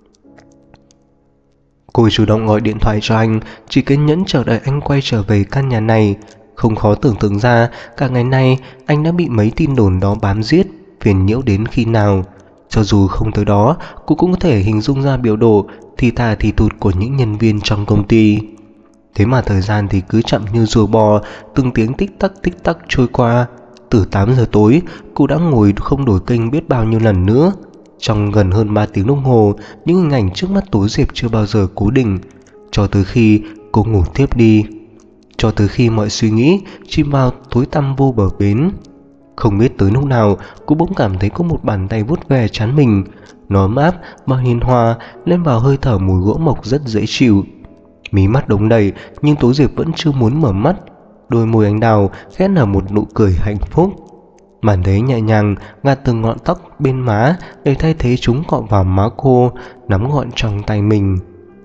Cô chủ động gọi điện thoại cho anh, chỉ kiên nhẫn chờ đợi anh quay trở về căn nhà này. Không khó tưởng tượng ra, cả ngày nay anh đã bị mấy tin đồn đó bám giết, phiền nhiễu đến khi nào. Cho dù không tới đó, cô cũng có thể hình dung ra biểu đồ thì thà thì thụt của những nhân viên trong công ty. Thế mà thời gian thì cứ chậm như rùa bò, từng tiếng tích tắc trôi qua. Từ 8 giờ tối, cô đã ngồi không đổi kênh biết bao nhiêu lần nữa. Trong gần hơn 3 tiếng đồng hồ, những hình ảnh trước mắt Tố Diệp chưa bao giờ cố định, cho tới khi cô ngủ tiếp đi, cho tới khi mọi suy nghĩ chìm vào tối tăm vô bờ bến. Không biết tới lúc nào, cô bỗng cảm thấy có một bàn tay vuốt ve trán mình. Nó ấm áp mà hiền hòa, lên vào hơi thở mùi gỗ mộc rất dễ chịu. Mí mắt đống đầy, nhưng Tố Diệp vẫn chưa muốn mở mắt. Đôi môi anh đào khẽ nở một nụ cười hạnh phúc. Màn đế nhẹ nhàng gạt từng ngọn tóc bên má để thay thế chúng cọ vào má cô, nắm gọn trong tay mình.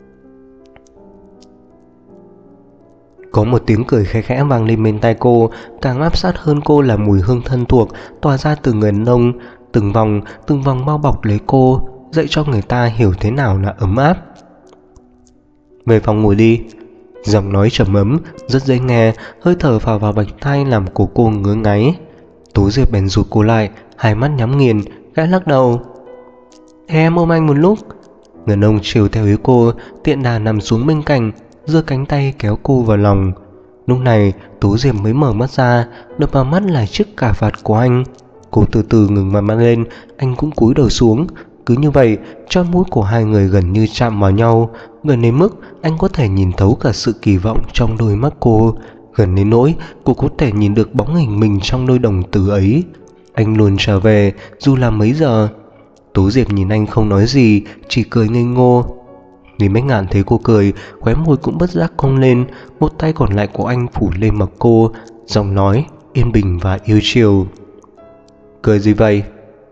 Có một tiếng cười khẽ khẽ vang lên bên tai cô, càng áp sát hơn cô là mùi hương thân thuộc tỏa ra từ người đàn ông, từng vòng bao bọc lấy cô, dạy cho người ta hiểu thế nào là ấm áp. Về phòng ngủ đi. Giọng nói trầm ấm, rất dễ nghe, hơi thở phả vào bạch tai làm cổ cô ngứa ngáy. Tố Diệp bèn rụt cô lại, hai mắt nhắm nghiền, khẽ lắc đầu. Em ôm anh một lúc. Người đàn ông chiều theo ý cô, tiện đà nằm xuống bên cạnh, giơ cánh tay kéo cô vào lòng. Lúc này Tố Diệp mới mở mắt ra, đập vào mắt là chiếc cà vạt của anh. Cô từ từ ngừng mặt lên, anh cũng cúi đầu xuống. Cứ như vậy, chóp mũi của hai người gần như chạm vào nhau, gần đến mức anh có thể nhìn thấu cả sự kỳ vọng trong đôi mắt cô, gần đến nỗi cô có thể nhìn được bóng hình mình trong đôi đồng tử ấy. Anh luôn trở về, dù là mấy giờ. Tố Diệp nhìn anh không nói gì, chỉ cười ngây ngô. Lý Bách Ngạn thấy cô cười, khóe môi cũng bất giác cong lên, một tay còn lại của anh phủ lên mặt cô, giọng nói yên bình và yêu chiều. Cười gì vậy?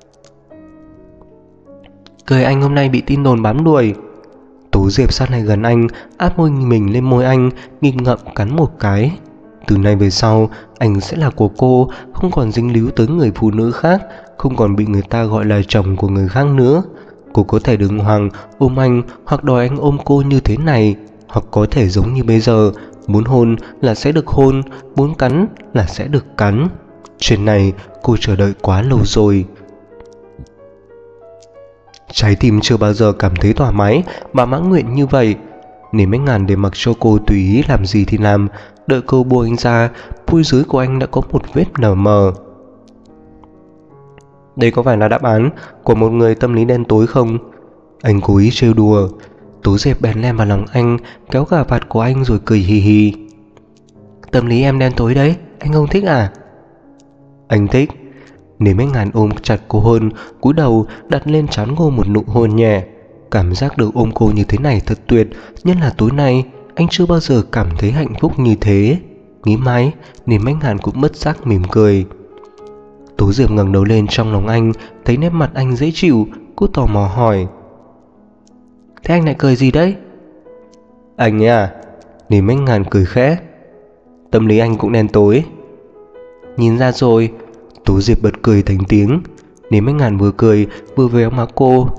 Cười anh hôm nay bị tin đồn bám đuổi. Tố Diệp sát lại gần anh, áp môi mình lên môi anh, nghịch ngợm cắn một cái. Từ nay về sau, anh sẽ là của cô, không còn dính líu tới người phụ nữ khác, không còn bị người ta gọi là chồng của người khác nữa. Cô có thể đứng hoàng ôm anh hoặc đòi anh ôm cô như thế này, hoặc có thể giống như bây giờ, muốn hôn là sẽ được hôn, muốn cắn là sẽ được cắn. Chuyện này cô chờ đợi quá lâu rồi. Trái tim chưa bao giờ cảm thấy thoải mái mà mãn nguyện như vậy. Niềm Bách Ngạn để mặc cho cô tùy ý làm gì thì làm. Đợi cô buông anh ra, môi dưới của anh đã có một vết nở mờ. Đây có phải là đáp án của một người tâm lý đen tối không? Anh cố ý trêu đùa. Tố Diệp bèn lem vào lòng anh, kéo cà vạt của anh rồi cười hì hì. Tâm lý em đen tối đấy, anh không thích à? Anh thích. Niềm Bách Ngạn ôm chặt cô hơn, cúi đầu đặt lên trán cô một nụ hôn nhẹ. Cảm giác được ôm cô như thế này thật tuyệt, nhất là tối nay anh chưa bao giờ cảm thấy hạnh phúc như thế. Nghĩ mãi, Niềm Bách Ngạn cũng bất giác mỉm cười. Tố Diệp ngẩng đầu lên trong lòng anh, thấy nét mặt anh dễ chịu, cô tò mò hỏi. Thế anh lại cười gì đấy? Anh ấy à? Niềm Bách Ngạn cười khẽ. Tâm lý anh cũng đen tối. Nhìn ra rồi. Tố Diệp bật cười thành tiếng. Niềm Bách Ngạn vừa cười vừa véo má cô.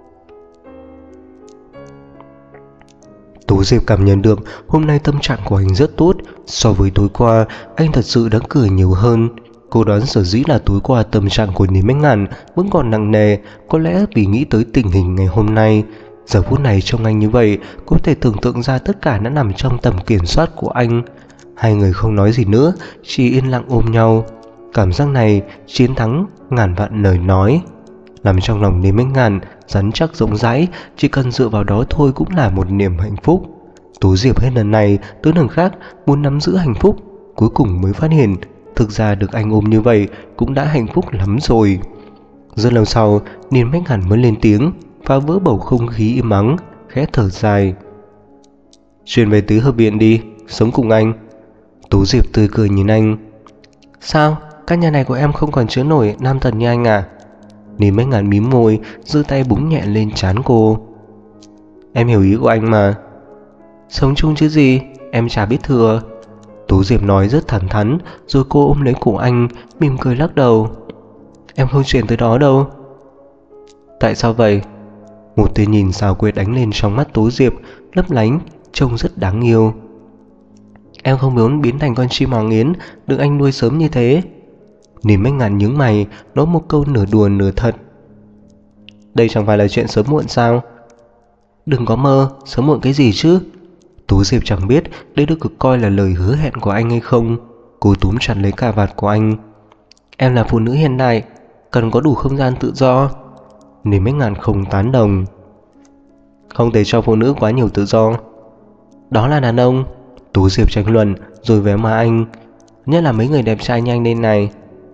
Tố Diệp cảm nhận được hôm nay tâm trạng của anh rất tốt. So với tối qua, anh thật sự đã cười nhiều hơn. Cô đoán sở dĩ là tối qua tâm trạng của Lý Bách Ngạn vẫn còn nặng nề, có lẽ vì nghĩ tới tình hình ngày hôm nay. Giờ phút này trông anh như vậy, có thể tưởng tượng ra tất cả đã nằm trong tầm kiểm soát của anh. Hai người không nói gì nữa, chỉ yên lặng ôm nhau. Cảm giác này chiến thắng ngàn vạn lời nói. Nằm trong lòng Lý Bách Ngạn rắn chắc rộng rãi, chỉ cần dựa vào đó thôi cũng là một niềm hạnh phúc. Tú Diệp hết lần này tới lần khác muốn nắm giữ hạnh phúc, cuối cùng mới phát hiện thực ra được anh ôm như vậy cũng đã hạnh phúc lắm rồi. Rất lâu sau, Lý Bách Ngạn mới lên tiếng, phá vỡ bầu không khí im ắng, khẽ thở dài. Chuyển về tứ hợp viện đi, sống cùng anh. Tú Diệp tươi cười nhìn anh. Sao, căn nhà này của em không còn chứa nổi nam thần như anh à? Lý Bách Ngạn mím môi, giơ tay búng nhẹ lên trán cô. Em hiểu ý của anh mà. Sống chung chứ gì, em chả biết thừa. Tú Diệp nói rất thẳng thắn, rồi cô ôm lấy cổ anh, mỉm cười lắc đầu. Em không chuyển tới đó đâu. Tại sao vậy? Một tia nhìn xảo quyệt đánh lên trong mắt Tú Diệp, lấp lánh, trông rất đáng yêu. Em không muốn biến thành con chim hoàng yến được anh nuôi sớm như thế. Lý Bách Ngạn nhướng mày, nói một câu nửa đùa nửa thật. Đây chẳng phải là chuyện sớm muộn sao? Đừng có mơ, sớm muộn cái gì chứ? Tú Diệp chẳng biết đây được cực coi là lời hứa hẹn của anh hay không. Cô túm chặt lấy cà vạt của anh. Em là phụ nữ hiện đại, cần có đủ không gian tự do. Lý Bách Ngạn không tán đồng. Không thể cho phụ nữ quá nhiều tự do. Đó là đàn ông. Tú Diệp tranh luận rồi véo má anh. Nhất là mấy người đẹp trai như anh đây này.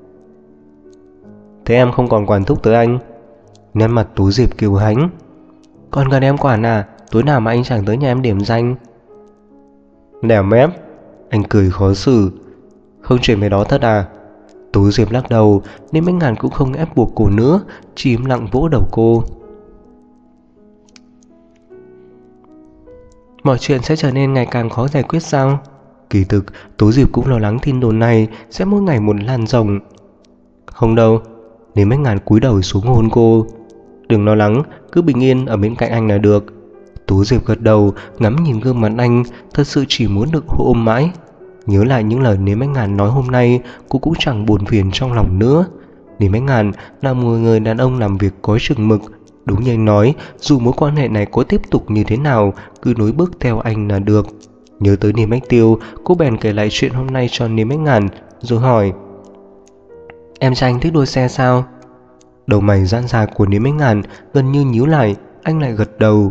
Thế em không còn quản thúc tới anh. Nét mặt Tú Diệp kiêu hãnh. Còn cần em quản à? Tối nào mà anh chẳng tới nhà em điểm danh. Đẻo mép. Anh cười khó xử. Không chuyển về đó thật à? Tú Diệp lắc đầu, nên Bách Ngạn cũng không ép buộc cô nữa, chỉ im lặng vỗ đầu cô. Mọi chuyện sẽ trở nên ngày càng khó giải quyết sao? Kỳ thực, Tú Diệp cũng lo lắng tin đồn này sẽ mỗi ngày một lan rộng. Không đâu. Nên Bách Ngạn cúi đầu xuống hôn cô. Đừng lo lắng, cứ bình yên ở bên cạnh anh là được. Tú Diệp gật đầu, ngắm nhìn gương mặt anh, thật sự chỉ muốn được ôm mãi. Nhớ lại những lời Lý Bách Ngạn nói hôm nay, cô cũng chẳng buồn phiền trong lòng nữa. Lý Bách Ngạn là một người đàn ông làm việc có chừng mực. Đúng như anh nói, dù mối quan hệ này có tiếp tục như thế nào, cứ nối bước theo anh là được. Nhớ tới Niềm Bách Tiêu, cô bèn kể lại chuyện hôm nay cho Lý Bách Ngạn, rồi hỏi. Em trai anh thích đua xe sao? Đầu mày giãn ra của Lý Bách Ngạn gần như nhíu lại, anh lại gật đầu.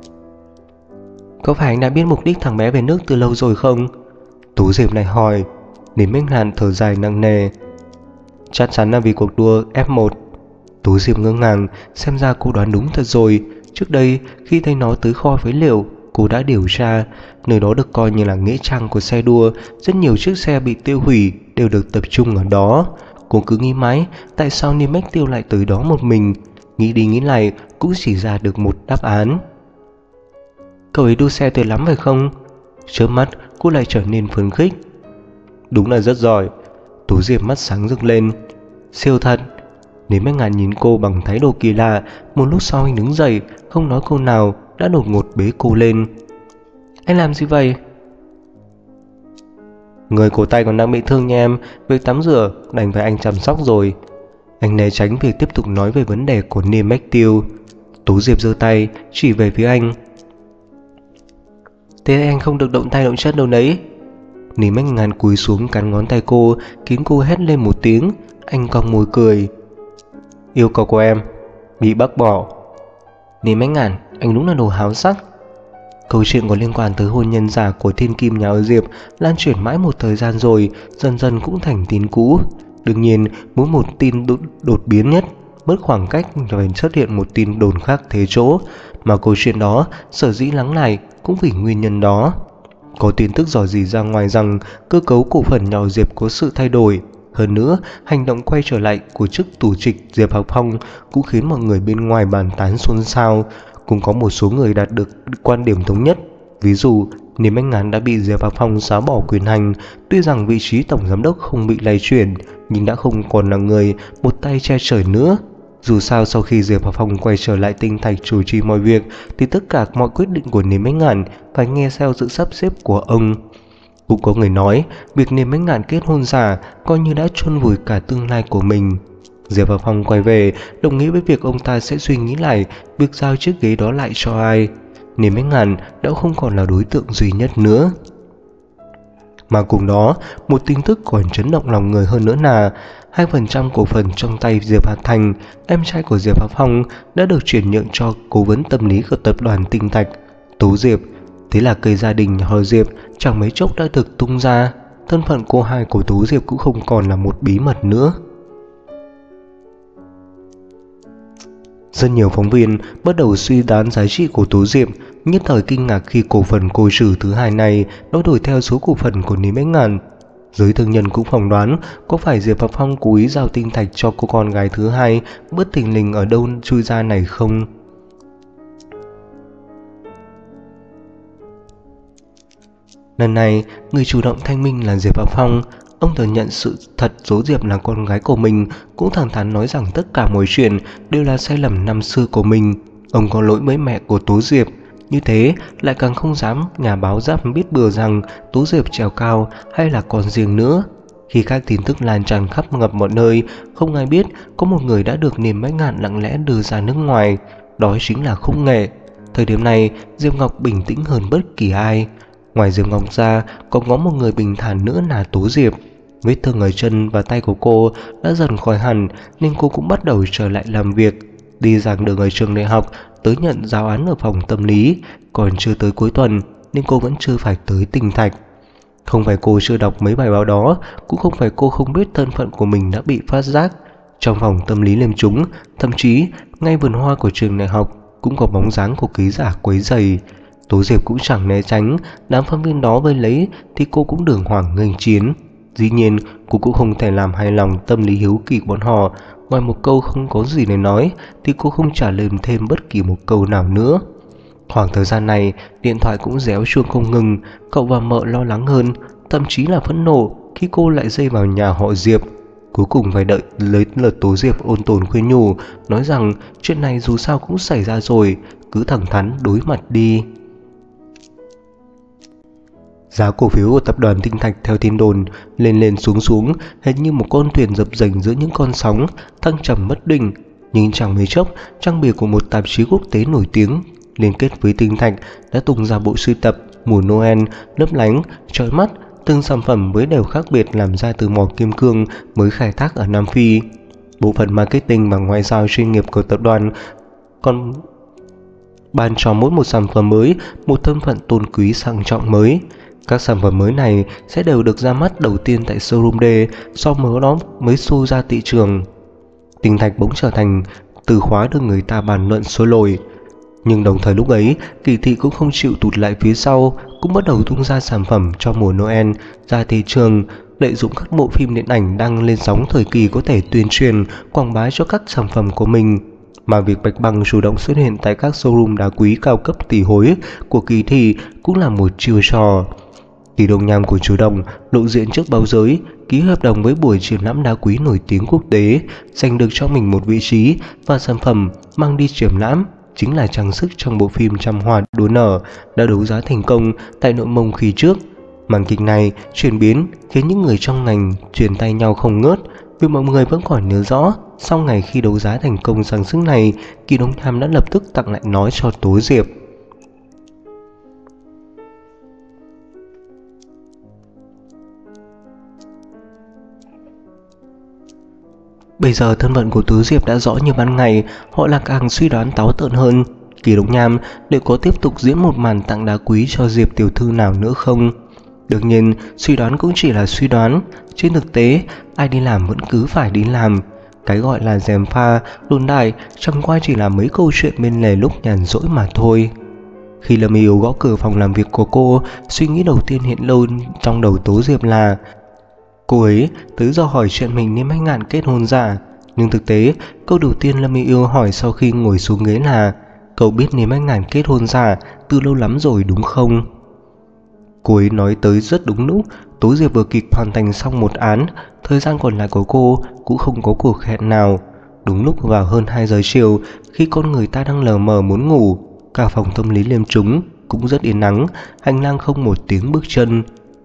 Có phải anh đã biết mục đích thằng bé về nước từ lâu rồi không? Tú Diệp lại hỏi. Lý Bách Ngạn thở dài nặng nề. Chắc chắn là vì cuộc đua F1. Tú Diệp ngỡ ngàng, xem ra cô đoán đúng thật rồi. Trước đây, khi thấy nó tới kho phế liệu, cô đã điều tra. Nơi đó được coi như là nghĩa trang của xe đua. Rất nhiều chiếc xe bị tiêu hủy đều được tập trung ở đó. Cô cứ nghĩ mãi, tại sao Niềm Bách Tiêu lại tới đó một mình? Nghĩ đi nghĩ lại, cũng chỉ ra được một đáp án. Cậu ấy đua xe tuyệt lắm phải không? Chớp mắt, cô lại trở nên phấn khích. Đúng là rất giỏi. Tú Diệp mắt sáng rực lên. Siêu thật. Lý Bách Ngạn nhìn cô bằng thái độ kỳ lạ. Một lúc sau anh đứng dậy, không nói câu nào, đã đột ngột bế cô lên. Anh làm gì vậy? Người cổ tay còn đang bị thương nha em. Việc tắm rửa đành phải anh chăm sóc rồi. Anh né tránh việc tiếp tục nói về vấn đề của Niềm Bách Tiêu. Tú Diệp giơ tay chỉ về phía anh. Thế anh không được động tay động chân đâu đấy. Lý Bách Ngạn cúi xuống cắn ngón tay cô, khiến cô hét lên một tiếng. Anh cong môi cười. Yêu cầu của em bị bác bỏ. Lý Bách Ngạn, anh đúng là đồ háo sắc. Câu chuyện có liên quan tới hôn nhân giả của thiên kim nhà họ Diệp lan truyền mãi một thời gian rồi, dần dần cũng thành tin cũ. Đương nhiên, mỗi một tin đột biến nhất mất khoảng cách rồi xuất hiện một tin đồn khác thế chỗ, mà câu chuyện đó sở dĩ lắng lại cũng vì nguyên nhân đó. Có tin tức dò dỉ ra ngoài rằng cơ cấu cổ phần nhà họ Diệp có sự thay đổi. Hơn nữa, hành động quay trở lại của chức chủ tịch Diệp Học Phong cũng khiến mọi người bên ngoài bàn tán xôn xao. Cũng có một số người đạt được quan điểm thống nhất. Ví dụ, Niềm Bách Ngạn đã bị Diệp Học Phong xóa bỏ quyền hành. Tuy rằng vị trí tổng giám đốc không bị lay chuyển, nhưng đã không còn là người một tay che trời nữa. Dù sao sau khi Diệp Học Phong quay trở lại Tinh Thạch chủ trì mọi việc, thì tất cả mọi quyết định của Niềm Bách Ngạn phải nghe theo sự sắp xếp của ông. Cũng có người nói việc Niềm Ánh Ngạn kết hôn giả coi như đã chôn vùi cả tương lai của mình. Diệp và Phong quay về đồng nghĩa với việc ông ta sẽ suy nghĩ lại việc giao chiếc ghế đó lại cho ai. Niềm Ánh Ngạn đã không còn là đối tượng duy nhất nữa. Mà cùng đó, một tin tức còn chấn động lòng người hơn nữa là 2% cổ phần trong tay Diệp Hà Thành, em trai của Diệp Hà Phong, đã được chuyển nhượng cho cố vấn tâm lý của tập đoàn Tinh Thạch, Tố Diệp. Thế là cây gia đình họ Diệp chẳng mấy chốc đã được tung ra. Thân phận cô hai của Tố Diệp cũng không còn là một bí mật nữa. Rất nhiều phóng viên bắt đầu suy đoán giá trị của Tố Diệp, nhất thời kinh ngạc khi cổ phần cô trừ thứ hai này đã đổi theo số cổ phần của Niềm Ánh Ngạn. Giới thương nhân cũng phỏng đoán có phải Diệp Hà Phong cố ý giao Tinh Thạch cho cô con gái thứ hai bất thình lình ở đâu chui ra này không. Lần này, người chủ động thanh minh là Diệp Hà Phong. Ông thừa nhận sự thật dỗ Diệp là con gái của mình, cũng thẳng thắn nói rằng tất cả mọi chuyện đều là sai lầm năm xưa của mình. Ông có lỗi với mẹ của Tố Diệp. Như thế lại càng không dám nhà báo giáp biết bừa rằng Tố Diệp trèo cao hay là còn riêng nữa. Khi các tin tức lan tràn khắp ngập mọi nơi, không ai biết có một người đã được Niềm Ánh Ngạn lặng lẽ đưa ra nước ngoài. Đó chính là Khúc Nghệ. Thời điểm này, Diệp Ngọc bình tĩnh hơn bất kỳ ai. Ngoài Diệp Ngọc ra, còn có một người bình thản nữa là Tố Diệp. Vết thương ở chân và tay của cô đã dần khỏi hẳn nên cô cũng bắt đầu trở lại làm việc. Đi giảng đường ở trường đại học, tới nhận giáo án ở phòng tâm lý. Còn chưa tới cuối tuần nên cô vẫn chưa phải tới Tinh Thạch. Không phải cô chưa đọc mấy bài báo đó, cũng không phải cô không biết thân phận của mình đã bị phát giác. Trong phòng tâm lý liêm chúng, thậm chí ngay vườn hoa của trường đại học cũng có bóng dáng của ký giả quấy rầy. Tố Diệp cũng chẳng né tránh, đám phóng viên đó với lấy thì cô cũng đường hoàng nghênh chiến. Dĩ nhiên, cô cũng không thể làm hài lòng tâm lý hiếu kỳ của bọn họ. Ngoài một câu không có gì để nói thì cô không trả lời thêm bất kỳ một câu nào nữa. Khoảng thời gian này, điện thoại cũng réo chuông không ngừng. Cậu và mợ lo lắng hơn, thậm chí là phẫn nộ khi cô lại dây vào nhà họ Diệp. Cuối cùng phải đợi lấy lượt Tố Diệp ôn tồn khuyên nhủ, nói rằng chuyện này dù sao cũng xảy ra rồi, cứ thẳng thắn đối mặt đi. Giá cổ phiếu của tập đoàn Tinh Thạch theo tin đồn lên lên xuống xuống, hệt như một con thuyền dập dềnh giữa những con sóng, thăng trầm mất định. Nhưng chẳng mấy chốc, trang bìa của một tạp chí quốc tế nổi tiếng liên kết với Tinh Thạch đã tung ra bộ sưu tập mùa Noel lấp lánh, chói mắt, từng sản phẩm với đều khác biệt làm ra từ mỏ kim cương mới khai thác ở Nam Phi. Bộ phận marketing và ngoại giao chuyên nghiệp của tập đoàn còn ban cho mỗi một sản phẩm mới một thân phận tôn quý sang trọng mới. Các sản phẩm mới này sẽ đều được ra mắt đầu tiên tại showroom D, sau đó mới xô ra thị trường. Tinh Thạch bỗng trở thành từ khóa được người ta bàn luận sôi nổi. Nhưng đồng thời lúc ấy, Kỳ Thị cũng không chịu tụt lại phía sau, cũng bắt đầu tung ra sản phẩm cho mùa Noel ra thị trường, lợi dụng các bộ phim điện ảnh đang lên sóng thời kỳ có thể tuyên truyền, quảng bá cho các sản phẩm của mình. Mà việc Bạch Băng chủ động xuất hiện tại các showroom đá quý cao cấp tỷ hối của Kỳ Thị cũng là một chiêu trò. Kỳ Đông Nham của chủ động lộ diện trước báo giới, ký hợp đồng với buổi triển lãm đá quý nổi tiếng quốc tế, giành được cho mình một vị trí, và sản phẩm mang đi triển lãm chính là trang sức trong bộ phim Trăm Hoa Đua Nở đã đấu giá thành công tại Nội Mông khi trước. Màn kịch này chuyển biến khiến những người trong ngành truyền tay nhau không ngớt, vì mọi người vẫn còn nhớ rõ sau ngày khi đấu giá thành công trang sức này, Kỳ Đông Nham đã lập tức tặng lại nó cho Tố Diệp. Bây giờ thân phận của Tố Diệp đã rõ như ban ngày, họ là càng suy đoán táo tợn hơn. Kỳ Đông Nham liệu có tiếp tục diễn một màn tặng đá quý cho Diệp tiểu thư nào nữa không? Đương nhiên, suy đoán cũng chỉ là suy đoán. Trên thực tế, ai đi làm vẫn cứ phải đi làm. Cái gọi là gièm pha, đồn đại chẳng qua chỉ là mấy câu chuyện bên lề lúc nhàn rỗi mà thôi. Khi Lâm Yêu gõ cửa phòng làm việc của cô, suy nghĩ đầu tiên hiện lên trong đầu Tố Diệp là cô ấy tới dò hỏi chuyện mình Niềm Ánh Ngạn kết hôn giả. Nhưng thực tế, câu đầu tiên Lâm Yêu hỏi sau khi ngồi xuống ghế là: cậu biết Niềm Ánh Ngạn kết hôn giả từ lâu lắm rồi đúng không? Cô ấy nói tới rất đúng lúc. Tố Diệp vừa kịp hoàn thành xong một án, thời gian còn lại của cô cũng không có cuộc hẹn nào. Đúng lúc vào hơn 2 giờ chiều, khi con người ta đang lờ mờ muốn ngủ, cả phòng tâm lý liêm chúng cũng rất yên ắng, hành lang không một tiếng bước chân.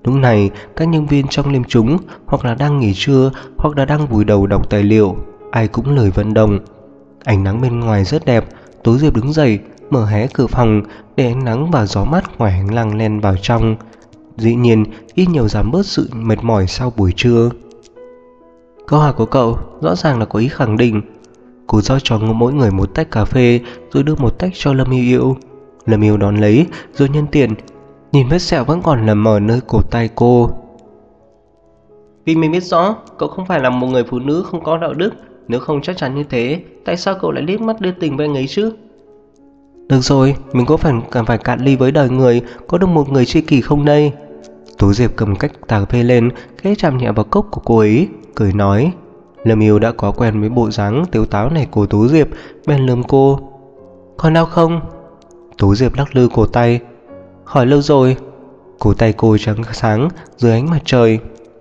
Lúc này, các nhân viên trong liêm chúng hoặc là đang nghỉ trưa hoặc là đang vùi đầu đọc tài liệu, ai cũng lười vận động. Ánh nắng bên ngoài rất đẹp. Tố Diệp đứng dậy, mở hé cửa phòng để ánh nắng và gió mát ngoài hành lang len vào trong. Dĩ nhiên, ít nhiều giảm bớt sự mệt mỏi sau buổi trưa. Câu hỏi của cậu rõ ràng là có ý khẳng định. Cô rót cho mỗi người một tách cà phê rồi đưa một tách cho Lâm Yêu Yêu. Lâm Yêu đón lấy rồi nhân tiện nhìn vết sẹo vẫn còn lờ mờ nơi cổ tay cô. Vì mình biết rõ cậu không phải là một người phụ nữ không có đạo đức. Nếu không chắc chắn như thế, tại sao cậu lại liếc mắt đưa tình với anh ấy chứ? Được rồi, mình có cần phải cạn ly với đời người, có được một người tri kỷ không đây? Tố Diệp cầm cách cà phê lên, khẽ chạm nhẹ vào cốc của cô ấy, cười nói. Lâm Yêu đã có quen với bộ dáng tếu táo này của Tố Diệp, bèn lườm cô. Còn đau không? Tố Diệp lắc lư cổ tay. Khỏi lâu rồi. Cổ tay cô trắng sáng dưới ánh mặt trời.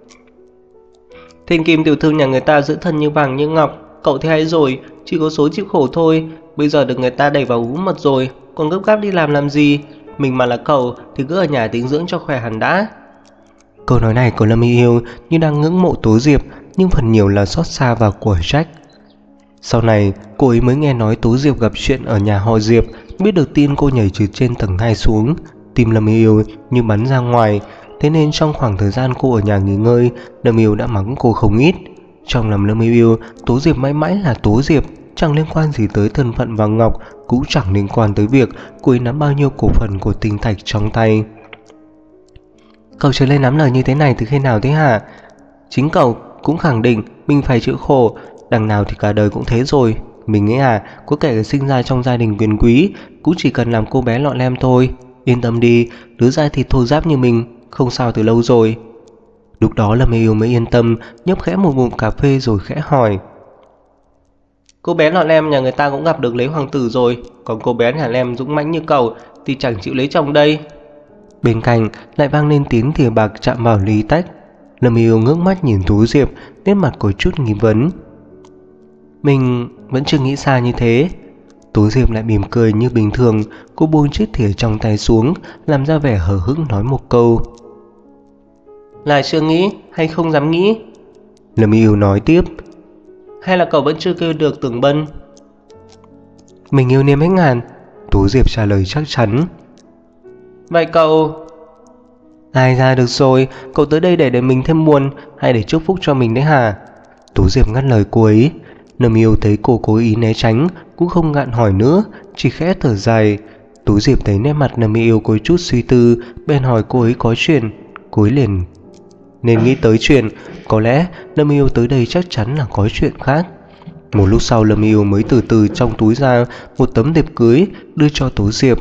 Thiên kim tiểu thư nhà người ta giữ thân như vàng như ngọc. Cậu thì hay rồi, chỉ có số chịu khổ thôi. Bây giờ được người ta đẩy vào ú mật rồi, còn gấp gáp đi làm gì? Mình mà là cậu thì cứ ở nhà tĩnh dưỡng cho khỏe hẳn đã. Câu nói này của Lâm Yêu như đang ngưỡng mộ Tố Diệp, nhưng phần nhiều là xót xa và của trách. Sau này, cô ấy mới nghe nói Tố Diệp gặp chuyện ở nhà họ Diệp, biết được tin cô nhảy từ trên tầng 2 xuống. Tim Lâm Yêu như bắn ra ngoài. Thế nên trong khoảng thời gian cô ở nhà nghỉ ngơi, Lâm Yêu đã mắng cô không ít. Trong lòng Lâm Yêu, Tố Diệp mãi mãi là Tố Diệp, chẳng liên quan gì tới thân phận Vàng Ngọc, cũng chẳng liên quan tới việc cô ấy nắm bao nhiêu cổ phần của Tinh Thạch trong tay. Cậu trở lên nắm lời như thế này từ khi nào thế hả? Chính cậu cũng khẳng định mình phải chịu khổ, đằng nào thì cả đời cũng thế rồi. Mình ấy có kẻ sinh ra trong gia đình quyền quý, cũng chỉ cần làm cô bé lọ lem thôi. Yên tâm đi, đứa da thịt thô ráp như mình không sao từ lâu rồi. Lúc đó Lâm Yêu mới yên tâm, nhấp khẽ một ngụm cà phê rồi khẽ hỏi. Cô bé lọ lem nhà người ta cũng gặp được lấy hoàng tử rồi, còn cô bé nhà lem dũng mãnh như cậu thì chẳng chịu lấy chồng đây. Bên cạnh lại vang lên tiếng thìa bạc chạm vào ly tách. Lâm Yêu ngước mắt nhìn Tố Diệp, nét mặt có chút nghi vấn. Mình vẫn chưa nghĩ xa như thế. Tố Diệp lại mỉm cười như bình thường. Cô buông chiếc thìa trong tay xuống, làm ra vẻ hờ hững nói một câu. Là chưa nghĩ hay không dám nghĩ? Lâm Yêu nói tiếp. Hay là cậu vẫn chưa kêu được Tưởng Bân? Mình yêu Niêm Hách Ngàn. Tố Diệp trả lời chắc chắn. Vậy cậu... Ai ra được rồi, cậu tới đây để mình thêm buồn hay để chúc phúc cho mình đấy hả? Tố Diệp ngắt lời cô ấy. Lâm Yêu thấy cô cố ý né tránh, cũng không ngạn hỏi nữa, chỉ khẽ thở dài. Tố Diệp thấy nét mặt Lâm Yêu có chút suy tư, bèn hỏi cô ấy có chuyện. Cô ấy liền nên nghĩ tới chuyện, có lẽ Lâm Yêu tới đây chắc chắn là có chuyện khác. Một lúc sau Lâm Yêu mới từ từ trong túi ra một tấm thiệp cưới đưa cho Tố Diệp.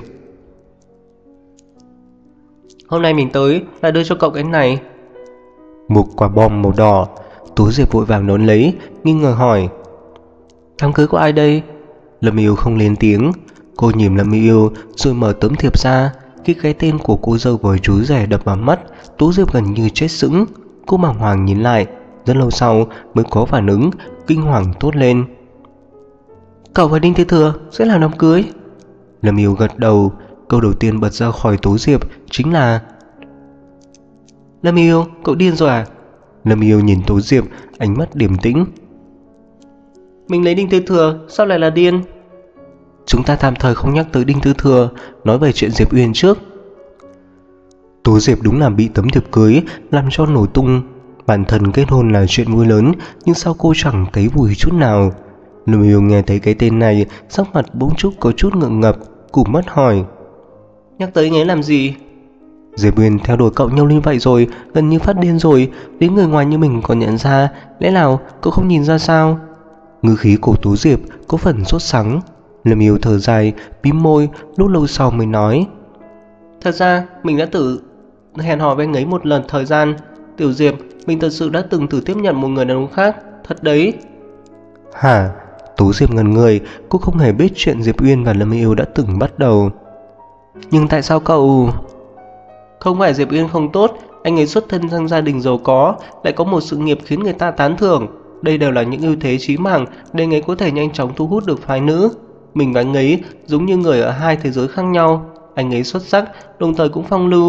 Hôm nay mình tới là đưa cho cậu cái này. Một quả bom màu đỏ. Tố Diệp vội vàng đón lấy, nghi ngờ hỏi. Đám cưới của ai đây? Lâm Yêu không lên tiếng. Cô nhìn Lâm Yêu rồi mở tấm thiệp ra. Khi cái tên của cô dâu với chú rể đập vào mắt, Tố Diệp gần như chết sững. Cô bàng hoàng nhìn lại, rất lâu sau mới có phản ứng, kinh hoàng thốt lên. Cậu và Đinh Tư Thừa sẽ làm đám cưới? Lâm Yêu gật đầu. Câu đầu tiên bật ra khỏi Tố Diệp chính là Lâm Yêu, cậu điên rồi à? Lâm Yêu nhìn Tố Diệp, ánh mắt điềm tĩnh. Mình lấy Đinh Tư Thừa, sao lại là điên? Chúng ta tạm thời không nhắc tới Đinh Tư Thừa, nói về chuyện Diệp Uyên trước. Tố Diệp đúng là bị tấm thiệp cưới làm cho nổ tung. Bản thân kết hôn là chuyện vui lớn, nhưng sao cô chẳng thấy vui chút nào. Lâm Yêu nghe thấy cái tên này, sắc mặt bỗng chốc có chút ngượng ngập, cụp mắt hỏi. Nhắc tới anh ấy làm gì? Diệp Uyên theo đuổi cậu nhiều như vậy rồi, gần như phát điên rồi, đến người ngoài như mình còn nhận ra, lẽ nào cậu không nhìn ra sao? Ngữ khí của Tố Diệp có phần sốt sắng. Lâm Yêu thở dài, bĩm môi, lúc lâu sau mới nói. Thật ra mình đã tự hẹn hò với anh ấy một lần thời gian. Tiểu Diệp, mình thật sự đã từng thử tiếp nhận một người đàn ông khác, thật đấy. Hả? Tố Diệp ngẩn người, cô không hề biết chuyện Diệp Uyên và Lâm Yêu đã từng bắt đầu. Nhưng tại sao cậu... Không phải Diệp Uyên không tốt, anh ấy xuất thân trong gia đình giàu có, lại có một sự nghiệp khiến người ta tán thưởng. Đây đều là những ưu thế chí mạng để anh ấy có thể nhanh chóng thu hút được phái nữ. Mình và anh ấy giống như người ở hai thế giới khác nhau. Anh ấy xuất sắc, đồng thời cũng phong lưu.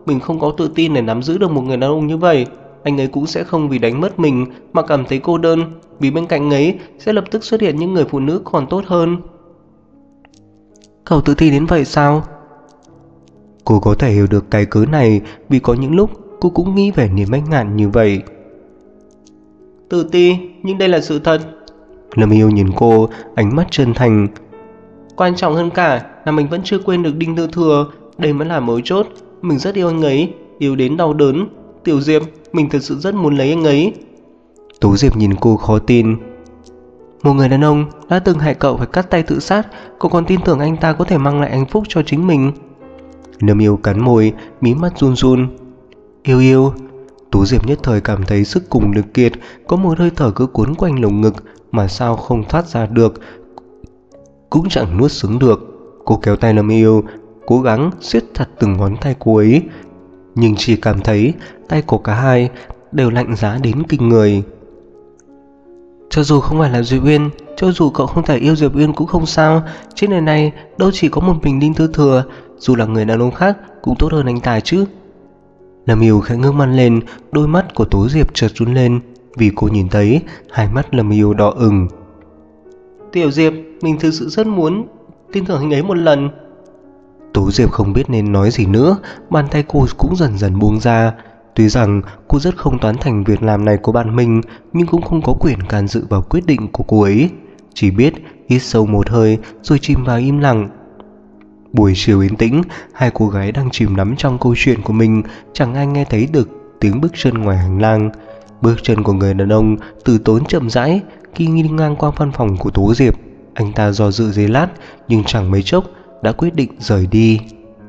mình không có tự tin để nắm giữ được một người đàn ông như vậy. Anh ấy cũng sẽ không vì đánh mất mình mà cảm thấy cô đơn, vì bên cạnh ấy sẽ lập tức xuất hiện những người phụ nữ còn tốt hơn. Cậu tự tin đến vậy sao? Cô có thể hiểu được cái cớ này vì có những lúc cô cũng nghĩ về niềm bách ngạn như vậy. Tự ti, nhưng đây là sự thật. Lâm Yêu nhìn cô, ánh mắt chân thành. Quan trọng hơn cả là mình vẫn chưa quên được Đinh Tư Thừa, đây mới là mấu chốt. Mình rất yêu anh ấy, yêu đến đau đớn. Tiểu Diệp, mình thật sự rất muốn lấy anh ấy. Tố Diệp nhìn cô khó tin. Một người đàn ông đã từng hại cậu phải cắt tay tự sát, cậu còn tin tưởng anh ta có thể mang lại hạnh phúc cho chính mình. Lâm Yêu cắn môi, mí mắt run run. Yêu. Tố Diệp nhất thời cảm thấy sức cùng lực kiệt, có một hơi thở cứ cuốn quanh lồng ngực mà sao không thoát ra được, cũng chẳng nuốt xuống được. Cô kéo tay Lâm Yêu, cố gắng siết chặt từng ngón tay cô ấy, nhưng chỉ cảm thấy tay của cả hai đều lạnh giá đến kinh người. Cho dù không phải là Diệp Uyên, cho dù cậu không thể yêu Diệp Uyên cũng không sao. Trên đời này đâu chỉ có một mình Đinh Tư Thừa, dù là người đàn ông khác cũng tốt hơn anh ta chứ. Lâm Yêu khẽ ngước mắt lên, đôi mắt của Tố Diệp chợt run lên vì cô nhìn thấy hai mắt Lâm Yêu đỏ ửng. Tiểu Diệp, mình thực sự rất muốn tin tưởng anh ấy một lần. Tố Diệp không biết nên nói gì nữa, bàn tay cô cũng dần dần buông ra. Tuy rằng cô rất không tán thành việc làm này của bạn mình, nhưng cũng không có quyền can dự vào quyết định của cô ấy. Chỉ biết hít sâu một hơi rồi chìm vào im lặng. Buổi chiều yên tĩnh, hai cô gái đang chìm đắm trong câu chuyện của mình, chẳng ai nghe thấy được tiếng bước chân ngoài hành lang. Bước chân của người đàn ông từ tốn chậm rãi. Khi đi ngang qua văn phòng của Tố Diệp, anh ta do dự giây lát nhưng chẳng mấy chốc đã quyết định rời đi.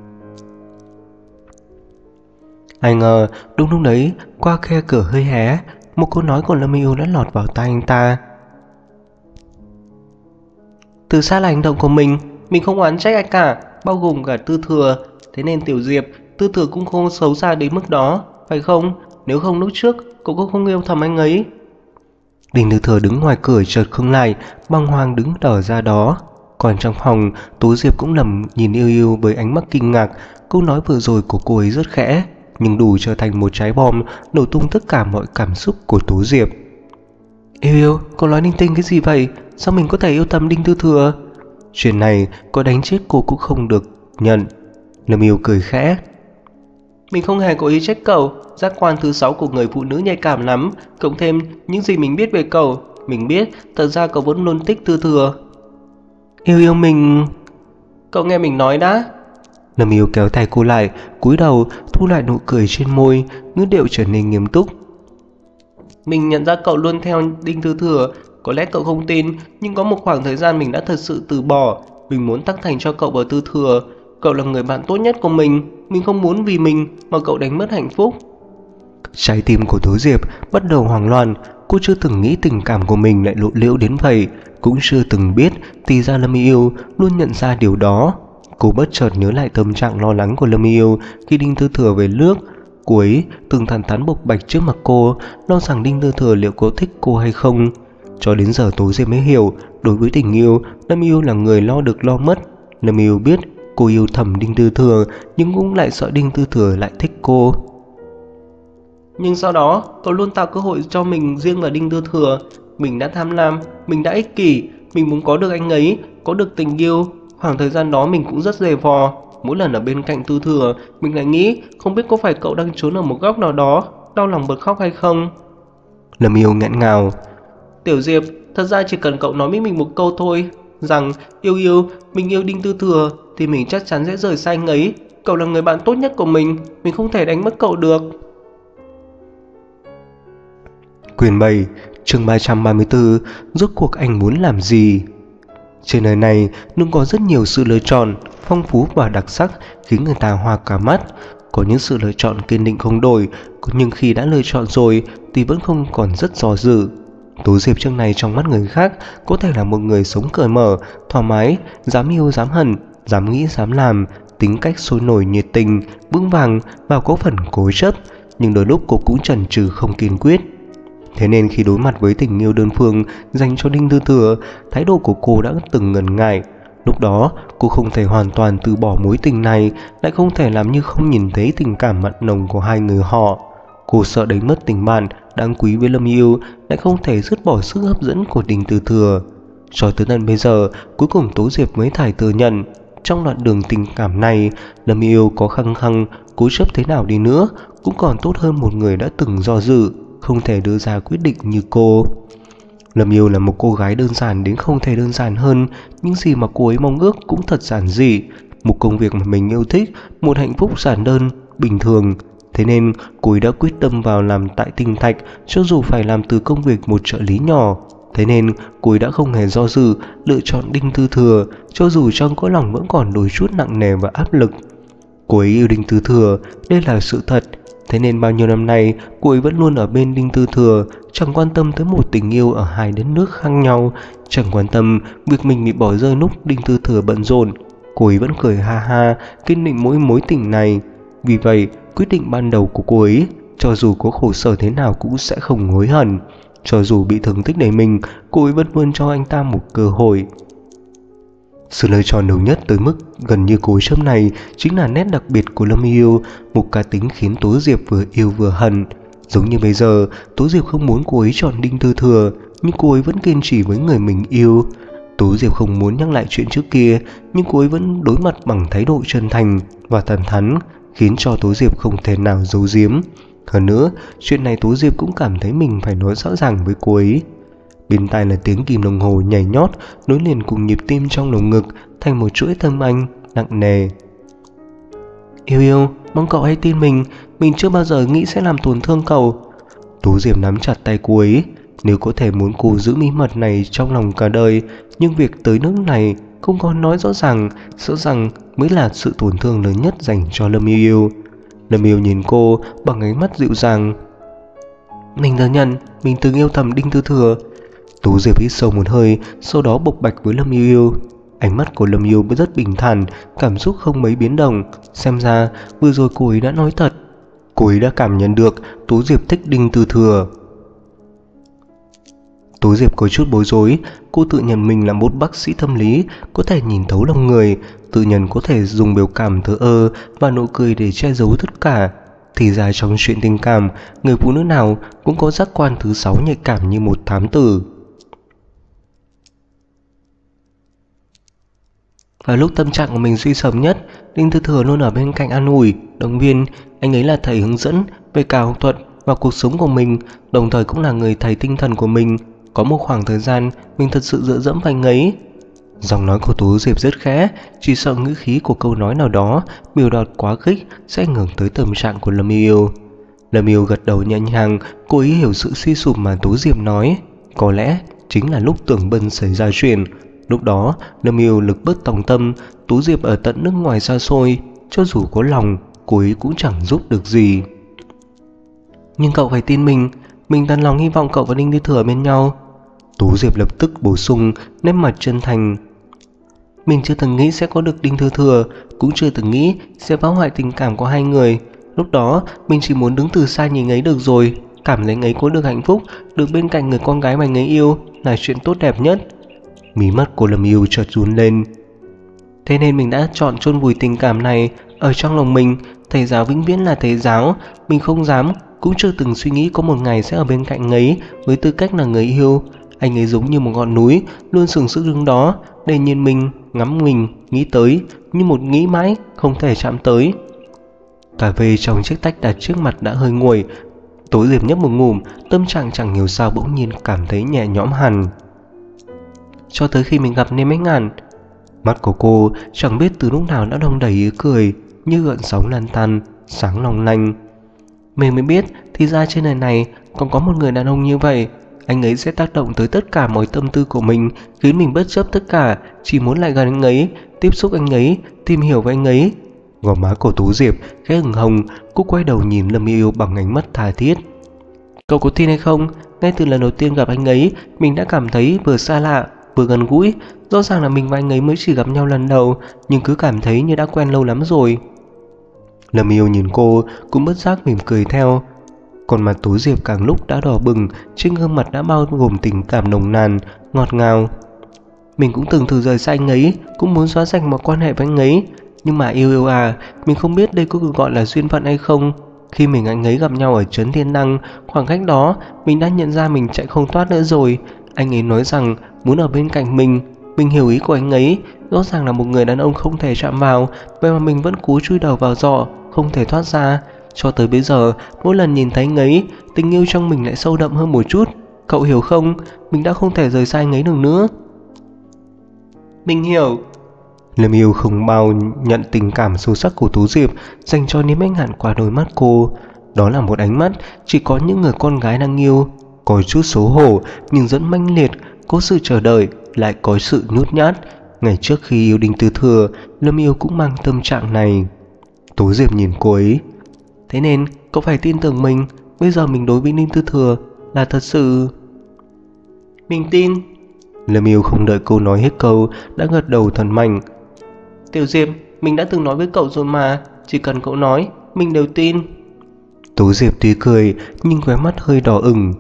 Ai ngờ đúng lúc đấy, qua khe cửa hơi hé, một câu nói của Lâm Yêu đã lọt vào tai anh ta. Từ xa là hành động của mình không oán trách ai cả, bao gồm cả Tư Thừa. Thế nên Tiểu Diệp, Tư Thừa cũng không xấu xa đến mức đó, phải không? Nếu không lúc trước cậu cũng không yêu thầm anh ấy. Đinh Tư Thừa đứng ngoài cửa chợt khựng lại, bàng hoàng đứng đờ ra đó. Còn trong phòng, Tố Diệp cũng lầm nhìn Yêu với ánh mắt kinh ngạc. Câu nói vừa rồi của cô ấy rất khẽ, nhưng đủ trở thành một trái bom nổ tung tất cả mọi cảm xúc của Tố Diệp. Yêu, cậu nói linh tinh cái gì vậy? Sao mình có thể yêu thầm Đinh Tư Thừa? Chuyện này có đánh chết cô cũng không được nhận. Lâm Yêu cười khẽ. Mình không hề có ý trách cậu, giác quan thứ 6 của người phụ nữ nhạy cảm lắm. Cộng thêm những gì mình biết về cậu, mình biết thật ra cậu vẫn luôn thích Tư Thừa. Yêu mình... Cậu nghe mình nói đã. Lâm Yêu kéo tay cô lại, cúi đầu thu lại nụ cười trên môi, ngữ điệu trở nên nghiêm túc. Mình nhận ra cậu luôn theo Đinh Tư Thừa. Có lẽ cậu không tin, nhưng có một khoảng thời gian mình đã thật sự từ bỏ. Mình muốn tác thành cho cậu và Tư Thừa. Cậu là người bạn tốt nhất của mình không muốn vì mình mà cậu đánh mất hạnh phúc. Trái tim của Tố Diệp bắt đầu hoảng loạn. Cô chưa từng nghĩ tình cảm của mình lại lộ liễu đến vậy, cũng chưa từng biết thì ra Lâm Yêu luôn nhận ra điều đó. Cô bất chợt nhớ lại tâm trạng lo lắng của Lâm Yêu khi Đinh Tư Thừa về nước. Cô ấy từng thẳng thắn bộc bạch trước mặt cô, lo rằng Đinh Tư Thừa liệu có thích cô hay không. Cho đến giờ Tố Diệp mới hiểu, đối với tình yêu, Lâm Yêu là người lo được lo mất. Lâm Yêu biết cô yêu thầm Đinh Tư Thừa, nhưng cũng lại sợ Đinh Tư Thừa lại thích cô. Nhưng sau đó, cậu luôn tạo cơ hội cho mình riêng và Đinh Tư Thừa. Mình đã tham lam, mình đã ích kỷ, mình muốn có được anh ấy, có được tình yêu. Khoảng thời gian đó mình cũng rất dè vò. Mỗi lần ở bên cạnh Tư Thừa, mình lại nghĩ không biết có phải cậu đang trốn ở một góc nào đó, đau lòng bật khóc hay không. Lâm Yêu nghẹn ngào. Tiểu Diệp, thật ra chỉ cần cậu nói với mình một câu thôi, rằng yêu, mình yêu Đinh Tư Thừa, thì mình chắc chắn sẽ rời xa anh ấy. Cậu là người bạn tốt nhất của mình không thể đánh mất cậu được. Quyển 7, chương 334, rốt cuộc anh muốn làm gì? Trên đời này luôn có rất nhiều sự lựa chọn, phong phú và đặc sắc khiến người ta hoa cả mắt. Có những sự lựa chọn kiên định không đổi, nhưng khi đã lựa chọn rồi thì vẫn không còn rất do dự. Tố Diệp trước này trong mắt người khác có thể là một người sống cởi mở, thoải mái, dám yêu dám hận, dám nghĩ dám làm, tính cách sôi nổi nhiệt tình, vững vàng và có phần cố chấp, nhưng đôi lúc cô cũng chần chừ không kiên quyết. Thế nên khi đối mặt với tình yêu đơn phương dành cho Đinh Tư Thừa, thái độ của cô đã từng ngần ngại. Lúc đó cô không thể hoàn toàn từ bỏ mối tình này, lại không thể làm như không nhìn thấy tình cảm mặn nồng của hai người họ. Cô sợ đánh mất tình bạn đáng quý với Lâm Yêu, lại không thể dứt bỏ sức hấp dẫn của Đinh Tư Thừa. Cho tới tận bây giờ, cuối cùng Tố Diệp mới thải thừa nhận, trong đoạn đường tình cảm này, Lâm Yêu có khăng khăng cố chấp thế nào đi nữa cũng còn tốt hơn một người đã từng do dự, không thể đưa ra quyết định như cô. Lâm Yêu là một cô gái đơn giản đến không thể đơn giản hơn, những gì mà cô ấy mong ước cũng thật giản dị, một công việc mà mình yêu thích, một hạnh phúc giản đơn, bình thường. Thế nên cô ấy đã quyết tâm vào làm tại Tinh Thạch, cho dù phải làm từ công việc một trợ lý nhỏ. Thế nên cô ấy đã không hề do dự lựa chọn Đinh Tư Thừa, cho dù trong cõi lòng vẫn còn đôi chút nặng nề và áp lực. Cô ấy yêu Đinh Tư Thừa, đây là sự thật. Thế nên bao nhiêu năm nay cô ấy vẫn luôn ở bên Đinh Tư Thừa, chẳng quan tâm tới một tình yêu ở hai đất nước khác nhau, chẳng quan tâm việc mình bị bỏ rơi lúc Đinh Tư Thừa bận rộn. Cô ấy vẫn cười ha ha, kiên định mỗi mối tình này. Vì vậy, quyết định ban đầu của cô ấy, cho dù có khổ sở thế nào cũng sẽ không hối hận. Cho dù bị thương tích đầy mình, cô ấy vẫn luôn cho anh ta một cơ hội. Sự lựa chọn đầu nhất tới mức gần như cố chấp này chính là nét đặc biệt của Lâm Yêu, một cá tính khiến Tố Diệp vừa yêu vừa hận. Giống như bây giờ, Tố Diệp không muốn cô ấy chọn Đinh Tư Thừa, nhưng cô ấy vẫn kiên trì với người mình yêu. Tố Diệp không muốn nhắc lại chuyện trước kia, nhưng cô ấy vẫn đối mặt bằng thái độ chân thành và thẳng thắn, khiến cho Tố Diệp không thể nào giấu giếm. Hơn nữa, chuyện này Tố Diệp cũng cảm thấy mình phải nói rõ ràng với cô ấy. Bên tai là tiếng kim đồng hồ nhảy nhót, nối liền cùng nhịp tim trong lồng ngực thành một chuỗi thâm anh nặng nề. Yêu yêu, mong cậu hãy tin mình chưa bao giờ nghĩ sẽ làm tổn thương cậu. Tố Diệp nắm chặt tay cô ấy, nếu có thể muốn cô giữ bí mật này trong lòng cả đời, nhưng việc tới nước này không có nói rõ ràng, sợ rằng mới là sự tổn thương lớn nhất dành cho Lâm Yêu Yêu. Lâm Yêu nhìn cô bằng ánh mắt dịu dàng. Mình thừa nhận, mình từng yêu thầm Đinh Tư Thừa. Tố Diệp hít sâu một hơi, sau đó bộc bạch với Lâm Yêu Yêu. Ánh mắt của Lâm Yêu rất bình thản, cảm xúc không mấy biến động. Xem ra vừa rồi cô ấy đã nói thật. Cô ấy đã cảm nhận được Tố Diệp thích Đinh Tư Thừa. Tố Diệp có chút bối rối. Cô tự nhận mình là một bác sĩ tâm lý, có thể nhìn thấu lòng người, tự nhận có thể dùng biểu cảm thờ ơ và nụ cười để che giấu tất cả. Thì ra trong chuyện tình cảm, người phụ nữ nào cũng có giác quan thứ 6 nhạy cảm như một thám tử. Vào lúc tâm trạng của mình suy sụp nhất, Đinh Tư Thừa luôn ở bên cạnh an ủi, động viên. Anh ấy là thầy hướng dẫn về cả học thuật và cuộc sống của mình, đồng thời cũng là người thầy tinh thần của mình. Có một khoảng thời gian mình thật sự dựa dẫm vào anh ấy. Giọng nói của Tố Diệp rất khẽ, chỉ sợ ngữ khí của câu nói nào đó biểu đạt quá khích sẽ ảnh hưởng tới tâm trạng của Lâm Yêu. Lâm Yêu gật đầu nhẹ nhàng, cô ý hiểu sự suy sụp mà Tố Diệp nói. Có lẽ chính là lúc Tưởng Bân xảy ra chuyện. Lúc đó Lâm Yêu lực bất tòng tâm, Tố Diệp ở tận nước ngoài xa xôi, cho dù có lòng cô ấy cũng chẳng giúp được gì. Nhưng cậu phải tin mình thật lòng hy vọng cậu và Đinh Tư Thừa bên nhau. Tố Diệp lập tức bổ sung, nét mặt chân thành. Mình chưa từng nghĩ sẽ có được Đinh Tư Thừa, cũng chưa từng nghĩ sẽ phá hoại tình cảm của hai người. Lúc đó mình chỉ muốn đứng từ xa nhìn ấy được rồi, cảm thấy ấy có được hạnh phúc, được bên cạnh người con gái mà ấy yêu là chuyện tốt đẹp nhất. Mí mắt của Lâm Yêu chợt run lên. Thế nên mình đã chọn chôn vùi tình cảm này ở trong lòng mình. Thầy giáo vĩnh viễn là thầy giáo, mình không dám, cũng chưa từng suy nghĩ có một ngày sẽ ở bên cạnh ấy với tư cách là người yêu. Anh ấy giống như một ngọn núi, luôn sừng sững đứng đó, để nhìn mình, ngắm mình, nghĩ tới, như một nghĩ mãi, không thể chạm tới. Cà phê trong chiếc tách đặt trước mặt đã hơi nguội. Tố Diệp nhấp một ngụm, tâm trạng chẳng hiểu sao bỗng nhiên cảm thấy nhẹ nhõm hẳn. Cho tới khi mình gặp nên mấy ngàn. Mắt của cô chẳng biết từ lúc nào đã đong đầy ý cười, như gợn sóng lan tăn, sáng long lanh. Mình mới biết thì ra trên đời này còn có một người đàn ông như vậy. Anh ấy sẽ tác động tới tất cả mọi tâm tư của mình, khiến mình bất chấp tất cả, chỉ muốn lại gần anh ấy, tiếp xúc anh ấy, tìm hiểu về anh ấy. Gò má của Tố Diệp khẽ ửng hồng, cô quay đầu nhìn Lâm Yêu bằng ánh mắt tha thiết. Cậu có tin hay không, ngay từ lần đầu tiên gặp anh ấy, mình đã cảm thấy vừa xa lạ, vừa gần gũi. Rõ ràng là mình và anh ấy mới chỉ gặp nhau lần đầu, nhưng cứ cảm thấy như đã quen lâu lắm rồi. Lâm Yêu nhìn cô cũng bất giác mỉm cười theo. Còn mặt Tố Diệp càng lúc đã đỏ bừng, trên gương mặt đã bao gồm tình cảm nồng nàn, ngọt ngào. Mình cũng từng thử rời xa anh ấy, cũng muốn xóa sạch mọi quan hệ với anh ấy. Nhưng mà yêu à, mình không biết đây có được gọi là duyên phận hay không. Khi mình anh ấy gặp nhau ở trấn Thiên Đăng, khoảng cách đó, mình đã nhận ra mình chạy không thoát nữa rồi. Anh ấy nói rằng muốn ở bên cạnh mình hiểu ý của anh ấy, rõ ràng là một người đàn ông không thể chạm vào, vậy mà mình vẫn cố chui đầu vào giỏ, không thể thoát ra. Cho tới bây giờ, mỗi lần nhìn thấy anh ấy, tình yêu trong mình lại sâu đậm hơn một chút. Cậu hiểu không, mình đã không thể rời xa anh ấy được nữa. Mình hiểu. Lâm Yêu không bao nhận tình cảm sâu sắc của Tố Diệp dành cho Niêm Anh Ngạn qua đôi mắt cô. Đó là một ánh mắt chỉ có những người con gái đang yêu, có chút xấu hổ nhưng rất mãnh liệt, có sự chờ đợi, lại có sự nhút nhát. Ngày trước khi yêu Đinh Tư Thừa, Lâm Yêu cũng mang tâm trạng này. Tố Diệp nhìn cô ấy. Thế nên cậu phải tin tưởng mình. Bây giờ mình đối với Đinh Tư Thừa là thật sự. Mình tin. Lâm Yêu không đợi cô nói hết câu đã gật đầu thật mạnh. Tiểu Diệp, mình đã từng nói với cậu rồi mà, chỉ cần cậu nói, mình đều tin. Tố Diệp tuy cười nhưng khóe mắt hơi đỏ ửng.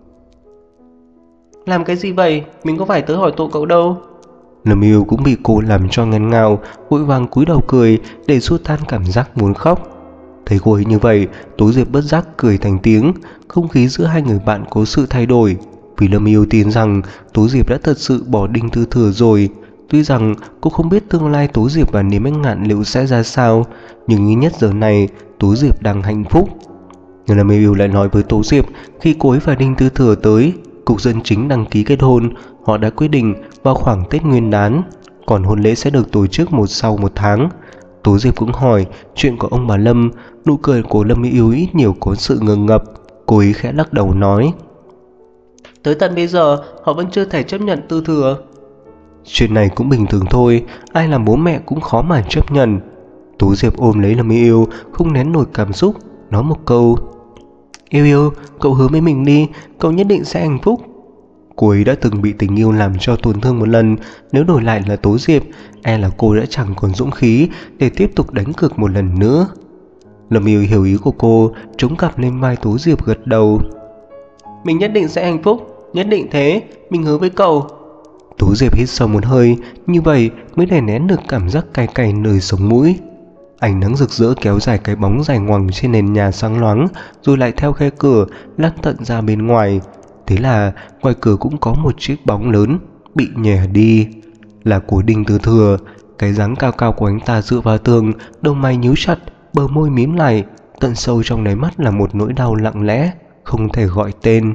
Làm cái gì vậy? Mình có phải tới hỏi tội cậu đâu. Lâm Yêu cũng bị cô làm cho nghẹn ngào, vội vàng cúi đầu cười để xua tan cảm giác muốn khóc. Thấy cô ấy như vậy, Tố Diệp bất giác cười thành tiếng. Không khí giữa hai người bạn có sự thay đổi, vì Lâm Yêu tin rằng Tố Diệp đã thật sự bỏ Đinh Tư Thừa rồi. Tuy rằng cô không biết tương lai Tố Diệp và Niêm Anh Ngạn liệu sẽ ra sao, nhưng ít nhất giờ này Tố Diệp đang hạnh phúc. Nhưng Lâm Yêu lại nói với Tố Diệp khi cô ấy và Đinh Tư Thừa tới cục dân chính đăng ký kết hôn, họ đã quyết định vào khoảng Tết Nguyên đán, còn hôn lễ sẽ được tổ chức sau một tháng. Tố Diệp cũng hỏi chuyện của ông bà Lâm. Nụ cười của Lâm Yêu ít nhiều có sự ngờ ngập. Cô ấy khẽ lắc đầu nói, tới tận bây giờ họ vẫn chưa thể chấp nhận Tư Thừa. Chuyện này cũng bình thường thôi, ai làm bố mẹ cũng khó mà chấp nhận. Tố Diệp ôm lấy Lâm Yêu, không nén nổi cảm xúc, nói một câu, Yêu, cậu hứa với mình đi, cậu nhất định sẽ hạnh phúc. Cô ấy đã từng bị tình yêu làm cho tổn thương một lần, nếu đổi lại là Tố Diệp, e là cô đã chẳng còn dũng khí để tiếp tục đánh cược một lần nữa. Lâm Yêu hiểu ý của cô, chống cằm lên vai Tố Diệp gật đầu. Mình nhất định sẽ hạnh phúc, nhất định thế, mình hứa với cậu. Tố Diệp hít sâu một hơi, như vậy mới đè nén được cảm giác cay cay nơi sống mũi. Ánh nắng rực rỡ kéo dài cái bóng dài ngoằng trên nền nhà sáng loáng, rồi lại theo khe cửa lan tận ra bên ngoài. Thế là ngoài cửa cũng có một chiếc bóng lớn bị nhè đi, là của Đinh Tư Thừa. Cái dáng cao cao của anh ta dựa vào tường, đầu mày nhíu chặt, bờ môi mím lại, tận sâu trong đáy mắt là một nỗi đau lặng lẽ không thể gọi tên.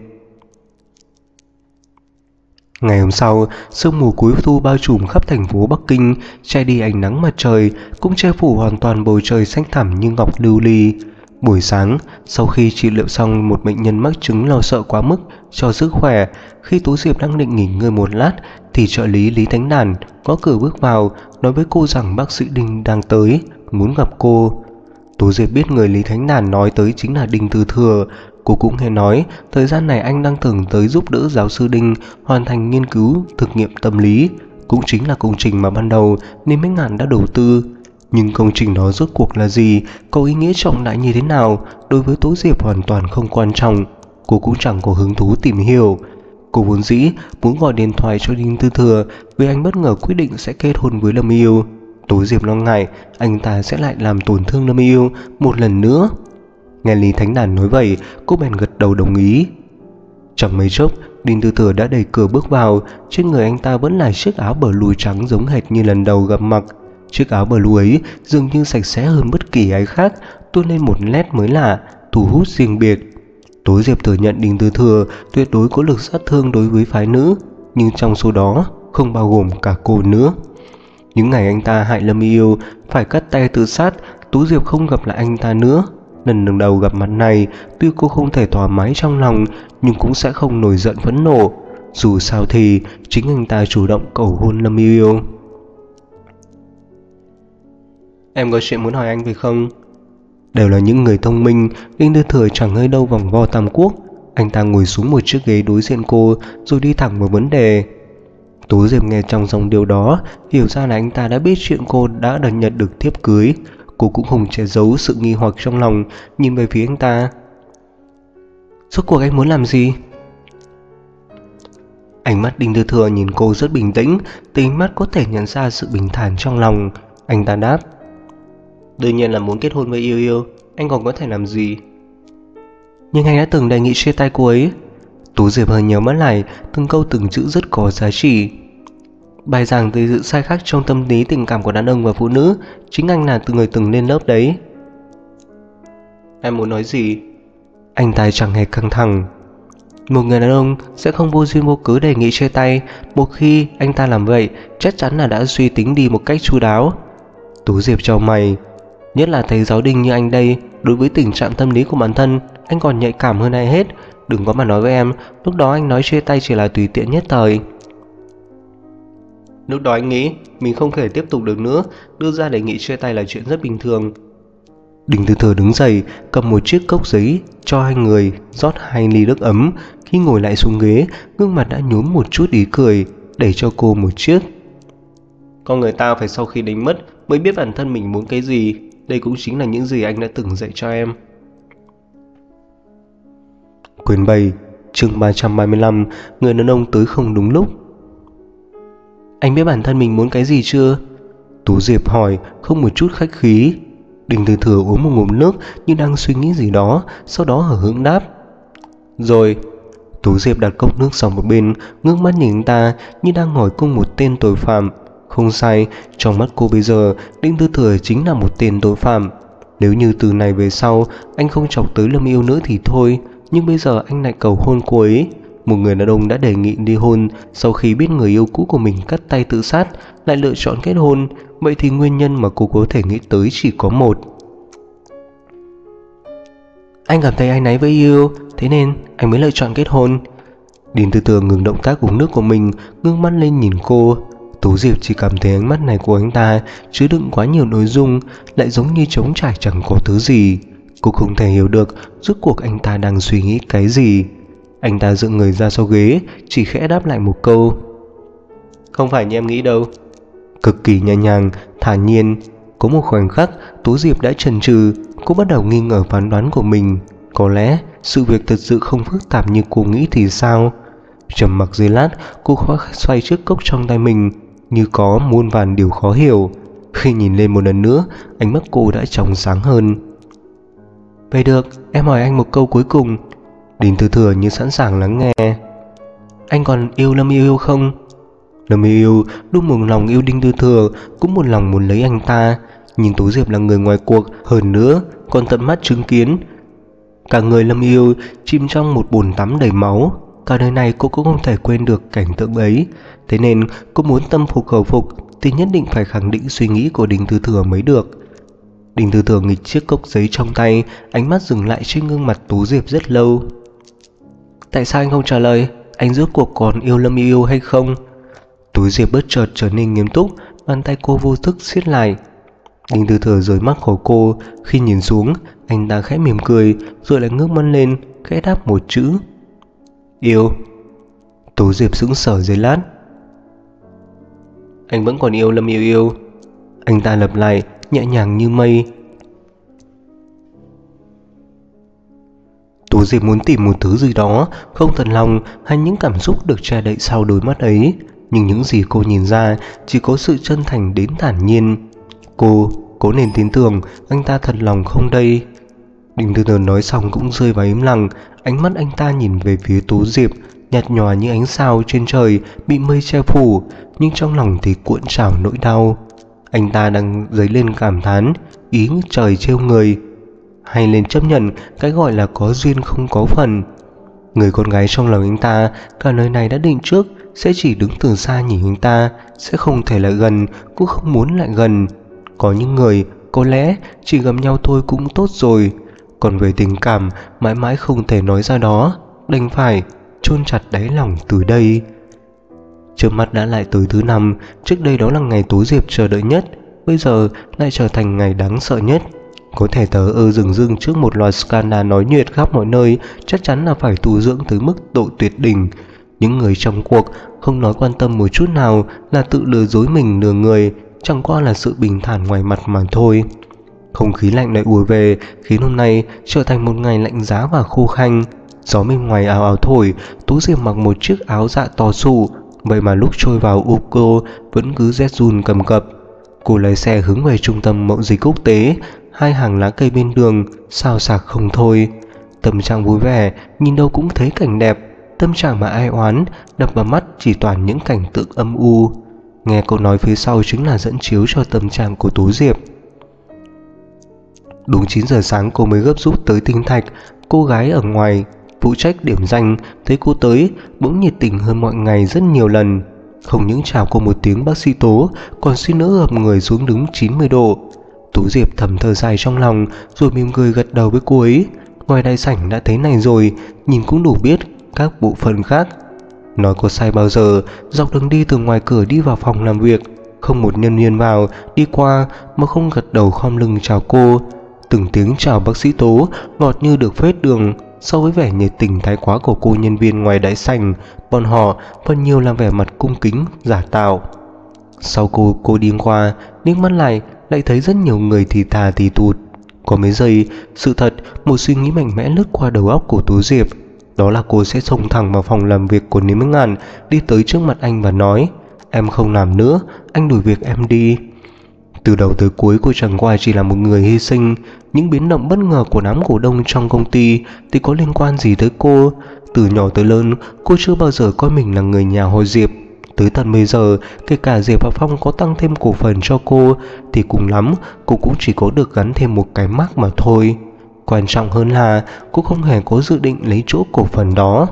Ngày hôm sau, sương mù cuối thu bao trùm khắp thành phố Bắc Kinh, che đi ánh nắng mặt trời, cũng che phủ hoàn toàn bầu trời xanh thẳm như ngọc lưu ly. Buổi sáng, sau khi trị liệu xong một bệnh nhân mắc chứng lo sợ quá mức cho sức khỏe, khi Tố Diệp đang định nghỉ ngơi một lát, thì trợ lý Lý Thánh Đàn có cửa bước vào, nói với cô rằng bác sĩ Đinh đang tới, muốn gặp cô. Tố Diệp biết người Lý Thánh Đàn nói tới chính là Đinh Tư Thừa. Cô cũng nghe nói thời gian này anh đang thường tới giúp đỡ giáo sư Đinh hoàn thành nghiên cứu thực nghiệm tâm lý, cũng chính là công trình mà ban đầu Niêm Anh Ngạn đã đầu tư. Nhưng công trình đó rốt cuộc là gì, có ý nghĩa trọng đại như thế nào, đối với Tố Diệp hoàn toàn không quan trọng. Cô cũng chẳng có hứng thú tìm hiểu. Cô vốn dĩ muốn gọi điện thoại cho Đinh Tư Thừa vì anh bất ngờ quyết định sẽ kết hôn với Lâm Yêu. Tố Diệp lo ngại anh ta sẽ lại làm tổn thương Lâm Yêu một lần nữa. Nghe Lý Thánh Đàn nói vậy, cô bèn gật đầu đồng ý. Chẳng mấy chốc, Đinh Tư Thừa đã đẩy cửa bước vào. Trên người anh ta vẫn là chiếc áo blue trắng giống hệt như lần đầu gặp mặt. Chiếc áo blue ấy dường như sạch sẽ hơn bất kỳ ai khác, tôn lên một nét mới lạ, thu hút riêng biệt. Tố Diệp thừa nhận Đinh Tư Thừa tuyệt đối có lực sát thương đối với phái nữ, nhưng trong số đó không bao gồm cả cô nữa. Những ngày anh ta hại Lâm Yêu phải cắt tay tự sát, Tố Diệp không gặp lại anh ta nữa. Lần đầu gặp mặt này, tuy cô không thể thoải mái trong lòng, nhưng cũng sẽ không nổi giận phẫn nộ. Dù sao thì chính anh ta chủ động cầu hôn Lâm Yêu. Em có chuyện muốn hỏi anh phải không? Đều là những người thông minh, Đinh Tư Thừa chẳng hơi đâu vòng vo tam quốc. Anh ta ngồi xuống một chiếc ghế đối diện cô, rồi đi thẳng vào vấn đề. Tố Diệp nghe trong dòng điều đó, hiểu ra là anh ta đã biết chuyện cô đã nhận được thiếp cưới. Cô cũng không che giấu sự nghi hoặc trong lòng, nhìn về phía anh ta. Rốt cuộc anh muốn làm gì? Ánh mắt Đinh Tư Thừa nhìn cô rất bình tĩnh, từ ánh mắt có thể nhận ra sự bình thản trong lòng. Anh ta đáp: Đương nhiên là muốn kết hôn với Yêu Yêu, anh còn có thể làm gì? Nhưng anh đã từng đề nghị chia tay cô ấy. Tú Diệp hơi nhớ mắt lại, từng câu từng chữ rất có giá trị. Bài giảng về sự sai khác trong tâm lý tình cảm của đàn ông và phụ nữ, chính anh là người từng lên lớp đấy. Em muốn nói gì? Anh ta chẳng hề căng thẳng. Một người đàn ông sẽ không vô duyên vô cớ đề nghị chia tay. Một khi anh ta làm vậy, chắc chắn là đã suy tính đi một cách chu đáo. Tú Diệp chau mày. Nhất là thầy giáo Đinh như anh đây, đối với tình trạng tâm lý của bản thân, anh còn nhạy cảm hơn ai hết. Đừng có mà nói với em, lúc đó anh nói chia tay chỉ là tùy tiện nhất thời. Lúc đó anh nghĩ mình không thể tiếp tục được nữa, đưa ra đề nghị chia tay là chuyện rất bình thường. Đinh Tư Thừa đứng dậy, cầm một chiếc cốc giấy cho hai người, rót 2 ly nước ấm. Khi ngồi lại xuống ghế, gương mặt đã nhuốm một chút ý cười, đẩy cho cô một chiếc. Con người ta phải sau khi đánh mất mới biết bản thân mình muốn cái gì. Đây cũng chính là những gì anh đã từng dạy cho em. Quyển 7, chương 335, người đàn ông tới không đúng lúc. Anh biết bản thân mình muốn cái gì chưa? Tú Diệp hỏi, không một chút khách khí. Đinh Tư Thừa uống một ngụm nước như đang suy nghĩ gì đó, sau đó hở hững đáp: Rồi. Tú Diệp đặt cốc nước sang một bên, ngước mắt nhìn anh ta như đang hỏi cung một tên tội phạm. Không sai, trong mắt cô bây giờ, Đinh Tư Thừa chính là một tên tội phạm. Nếu như từ này về sau anh không chọc tới Lâm Yêu nữa thì thôi, nhưng bây giờ anh lại cầu hôn cô ấy. Một người đàn ông đã đề nghị ly hôn sau khi biết người yêu cũ của mình cắt tay tự sát, lại lựa chọn kết hôn. Vậy thì nguyên nhân mà cô có thể nghĩ tới chỉ có một. Anh cảm thấy áy náy với yêu, thế nên anh mới lựa chọn kết hôn. Đinh Tư Thừa ngừng động tác uống nước của mình, ngước mắt lên nhìn cô. Tú Diệp chỉ cảm thấy ánh mắt này của anh ta chứa đựng quá nhiều nội dung, lại giống như trống trải chẳng có thứ gì. Cô không thể hiểu được rốt cuộc anh ta đang suy nghĩ cái gì. Anh ta dựng người ra sau ghế, chỉ khẽ đáp lại một câu: Không phải như em nghĩ đâu. Cực kỳ nhẹ nhàng, thản nhiên. Có một khoảnh khắc Tú Diệp đã chần chừ, cô bắt đầu nghi ngờ phán đoán của mình. Có lẽ sự việc thật sự không phức tạp như cô nghĩ thì sao? Trầm mặc giây lát, cô khẽ xoay chiếc cốc trong tay mình, như có muôn vàn điều khó hiểu. Khi nhìn lên một lần nữa, ánh mắt cô đã trong sáng hơn. Vậy được, em hỏi anh một câu cuối cùng. Đinh Tư Thừa như sẵn sàng lắng nghe. Anh còn yêu Lâm Yêu Yêu không? Lâm Yêu Yêu lúc một lòng yêu Đinh Tư Thừa, cũng một lòng muốn lấy anh ta. Nhưng Tú Diệp là người ngoài cuộc, hơn nữa còn tận mắt chứng kiến cả người Lâm Yêu chìm trong một bồn tắm đầy máu. Cả đời này cô cũng không thể quên được cảnh tượng ấy. Thế nên cô muốn tâm phục khẩu phục thì nhất định phải khẳng định suy nghĩ của Đinh Tư Thừa mới được. Đinh Tư Thừa nghịch chiếc cốc giấy trong tay, ánh mắt dừng lại trên gương mặt Tú Diệp rất lâu. Tại sao anh không trả lời? Anh rốt cuộc còn yêu Lâm Yêu Yêu hay không? Tú Diệp bất chợt trở nên nghiêm túc, bàn tay cô vô thức siết lại. Đinh Tư Thừa rời mắt khỏi cô, khi nhìn xuống, anh ta khẽ mỉm cười, rồi lại ngước mắt lên, khẽ đáp một chữ: Yêu. Tú Diệp sững sờ giây lát. Anh vẫn còn yêu Lâm Yêu Yêu. Anh ta lặp lại, nhẹ nhàng như mây. Tú Diệp muốn tìm một thứ gì đó, không thật lòng hay những cảm xúc được che đậy sau đôi mắt ấy. Nhưng những gì cô nhìn ra chỉ có sự chân thành đến thản nhiên. Cô cố nên tin tưởng anh ta thật lòng không đây? Đinh Tư Thừa nói xong cũng rơi vào im lặng. Ánh mắt anh ta nhìn về phía Tú Diệp, nhạt nhòa như ánh sao trên trời bị mây che phủ, nhưng trong lòng thì cuộn trào nỗi đau. Anh ta đang dấy lên cảm thán, ý trời trêu người, hay nên chấp nhận cái gọi là có duyên không có phần. Người con gái trong lòng anh ta cả đời này đã định trước sẽ chỉ đứng từ xa nhìn anh ta, sẽ không thể lại gần, cũng không muốn lại gần. Có những người có lẽ chỉ gặp nhau thôi cũng tốt rồi, còn về tình cảm mãi mãi không thể nói ra đó, đành phải chôn chặt đáy lòng từ đây. Trước mắt đã lại tới thứ 5, trước đây đó là ngày Tú Diệp chờ đợi nhất, bây giờ lại trở thành ngày đáng sợ nhất. Có thể thờ ơ dừng dưng trước một loạt scandal nói nhuyễn khắp mọi nơi, chắc chắn là phải tu dưỡng tới mức độ tuyệt đỉnh. Những người trong cuộc không nói quan tâm một chút nào là tự lừa dối mình lừa người, chẳng qua là sự bình thản ngoài mặt mà thôi. Không khí lạnh lại ùa về, khiến hôm nay trở thành một ngày lạnh giá và khô khanh. Gió bên ngoài ào ào thổi, Tú Diệp mặc một chiếc áo dạ to xù, vậy mà lúc trôi vào ôm cô vẫn cứ rét run cầm cập. Cô lái xe hướng về trung tâm mậu dịch quốc tế, hai hàng lá cây bên đường xào xạc không thôi. Tâm trạng vui vẻ, nhìn đâu cũng thấy cảnh đẹp, tâm trạng mà ai oán, đập vào mắt chỉ toàn những cảnh tượng âm u. Nghe câu nói phía sau chính là dẫn chiếu cho tâm trạng của Tú Diệp. Đúng 9 giờ sáng cô mới gấp rút tới Tinh Thạch. Cô gái ở ngoài phụ trách điểm danh thấy cô tới bỗng nhiệt tình hơn mọi ngày rất nhiều lần. Không những chào cô một tiếng bác sĩ Tố, còn xin nữa gập người xuống đứng 90 độ. Tú Diệp thầm thở dài trong lòng rồi mỉm cười gật đầu với cô ấy. Ngoài đại sảnh đã thấy này rồi, nhìn cũng đủ biết các bộ phận khác. Nói có sai bao giờ, dọc đường đi từ ngoài cửa đi vào phòng làm việc, không một nhân viên vào đi qua mà không gật đầu khom lưng chào cô. Từng tiếng chào bác sĩ Tố ngọt như được phết đường. So với vẻ nhiệt tình thái quá của cô nhân viên ngoài đại sảnh, bọn họ phần nhiều là vẻ mặt cung kính giả tạo. Sau cô đi qua, liếc mắt lại thấy rất nhiều người thì thà thì tụt. Có mấy giây, sự thật, một suy nghĩ mạnh mẽ lướt qua đầu óc của Tú Diệp. Đó là cô sẽ xông thẳng vào phòng làm việc của Lý Minh Ngạn, đi tới trước mặt anh và nói: "Em không làm nữa, anh đuổi việc em đi." Từ đầu tới cuối cô chẳng qua chỉ là một người hy sinh. Những biến động bất ngờ của đám cổ đông trong công ty thì có liên quan gì tới cô? Từ nhỏ tới lớn, cô chưa bao giờ coi mình là người nhà họ Diệp. Tới tận bây giờ, kể cả Diệp và Phong có tăng thêm cổ phần cho cô thì cùng lắm cô cũng chỉ có được gắn thêm một cái mác mà thôi. Quan trọng hơn là cô không hề có dự định lấy chỗ cổ phần đó.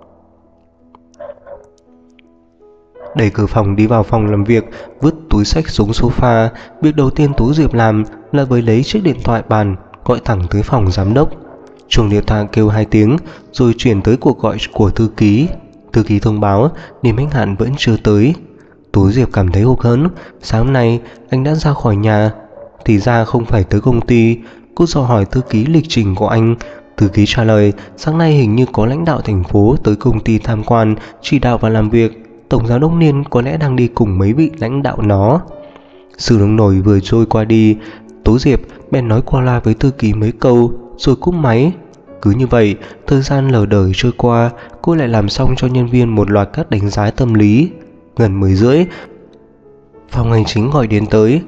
Đẩy cửa phòng đi vào phòng làm việc, vứt túi xách xuống sofa. Việc đầu tiên Tú Diệp làm là với lấy chiếc điện thoại bàn gọi thẳng tới phòng giám đốc. Chuông điện thoại kêu 2 tiếng rồi chuyển tới cuộc gọi của thư ký. Thư ký thông báo Niềm Minh Hạn vẫn chưa tới. Tú Diệp cảm thấy hụt hẫng. Sáng nay anh đã ra khỏi nhà, thì ra không phải tới công ty. Cô dò hỏi thư ký lịch trình của anh. Thư ký trả lời sáng nay hình như có lãnh đạo thành phố tới công ty tham quan, chỉ đạo và làm việc. Tổng giám đốc Niên có lẽ đang đi cùng mấy vị lãnh đạo nó. Sự nóng nổi vừa trôi qua đi, Tú Diệp bèn nói qua loa với thư ký mấy câu rồi cúp máy. Cứ như vậy, thời gian lờ đờ trôi qua, cô lại làm xong cho nhân viên một loạt các đánh giá tâm lý. Gần 10 rưỡi, phòng hành chính gọi điện tới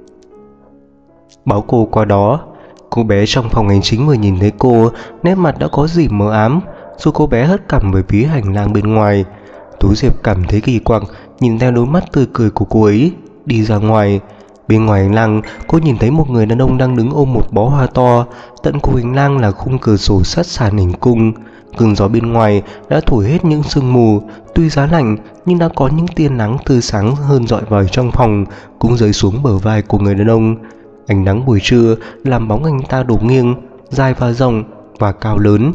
báo cô qua đó. Cô bé trong phòng hành chính vừa nhìn thấy cô, nét mặt đã có gì mờ ám, rồi cô bé hất cằm về phía hành lang bên ngoài. Tú Diệp cảm thấy kỳ quặc, nhìn theo đôi mắt tươi cười của cô ấy, đi ra ngoài. Bên ngoài hành lang, cô nhìn thấy một người đàn ông đang đứng ôm một bó hoa to. Tận cùng hành lang là khung cửa sổ sát sàn hình cung. Cơn gió bên ngoài đã thổi hết những sương mù. Tuy giá lạnh nhưng đã có những tia nắng tươi sáng hơn dọi vào trong phòng, cũng rơi xuống bờ vai của người đàn ông. Ánh nắng buổi trưa làm bóng anh ta đổ nghiêng, dài và rộng và cao lớn.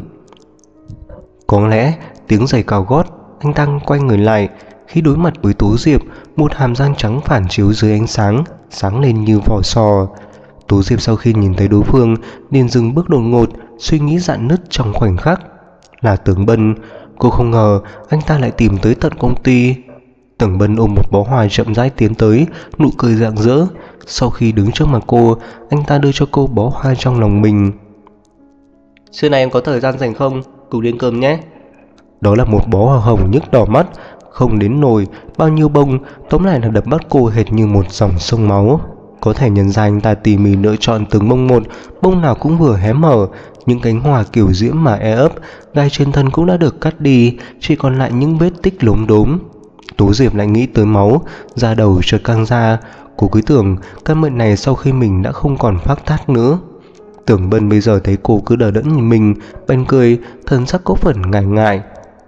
Có lẽ tiếng giày cao gót. Anh ta quay người lại. Khi đối mặt với Tú Diệp, một hàm răng trắng phản chiếu dưới ánh sáng, sáng lên như vỏ sò. Tú Diệp sau khi nhìn thấy đối phương liền dừng bước đột ngột, suy nghĩ rạn nứt trong khoảnh khắc. Là Tưởng Bân. Cô không ngờ anh ta lại tìm tới tận công ty. Tưởng Bân ôm một bó hoa chậm rãi tiến tới, nụ cười rạng rỡ. Sau khi đứng trước mặt cô, anh ta đưa cho cô bó hoa trong lòng mình. Trưa nay em có thời gian rảnh không? Cùng đi ăn cơm nhé. Đó là một bó hoa hồng nhức đỏ mắt, không đến nổi bao nhiêu bông, tóm lại là đập mắt cô hệt như một dòng sông máu. Có thể nhận ra anh ta tỉ mỉ lựa chọn từng bông một, bông nào cũng vừa hé mở. Những cánh hoa kiểu diễm mà e ấp, gai trên thân cũng đã được cắt đi, chỉ còn lại những vết tích lốm đốm. Tú Diệp lại nghĩ tới máu, da đầu chợt căng ra. Cô cứ tưởng căn bệnh này sau khi mình đã không còn phát tác nữa. Tưởng Bân bây giờ thấy cô cứ đờ đẫn nhìn mình, bèn cười, thần sắc có phần ngại ngại.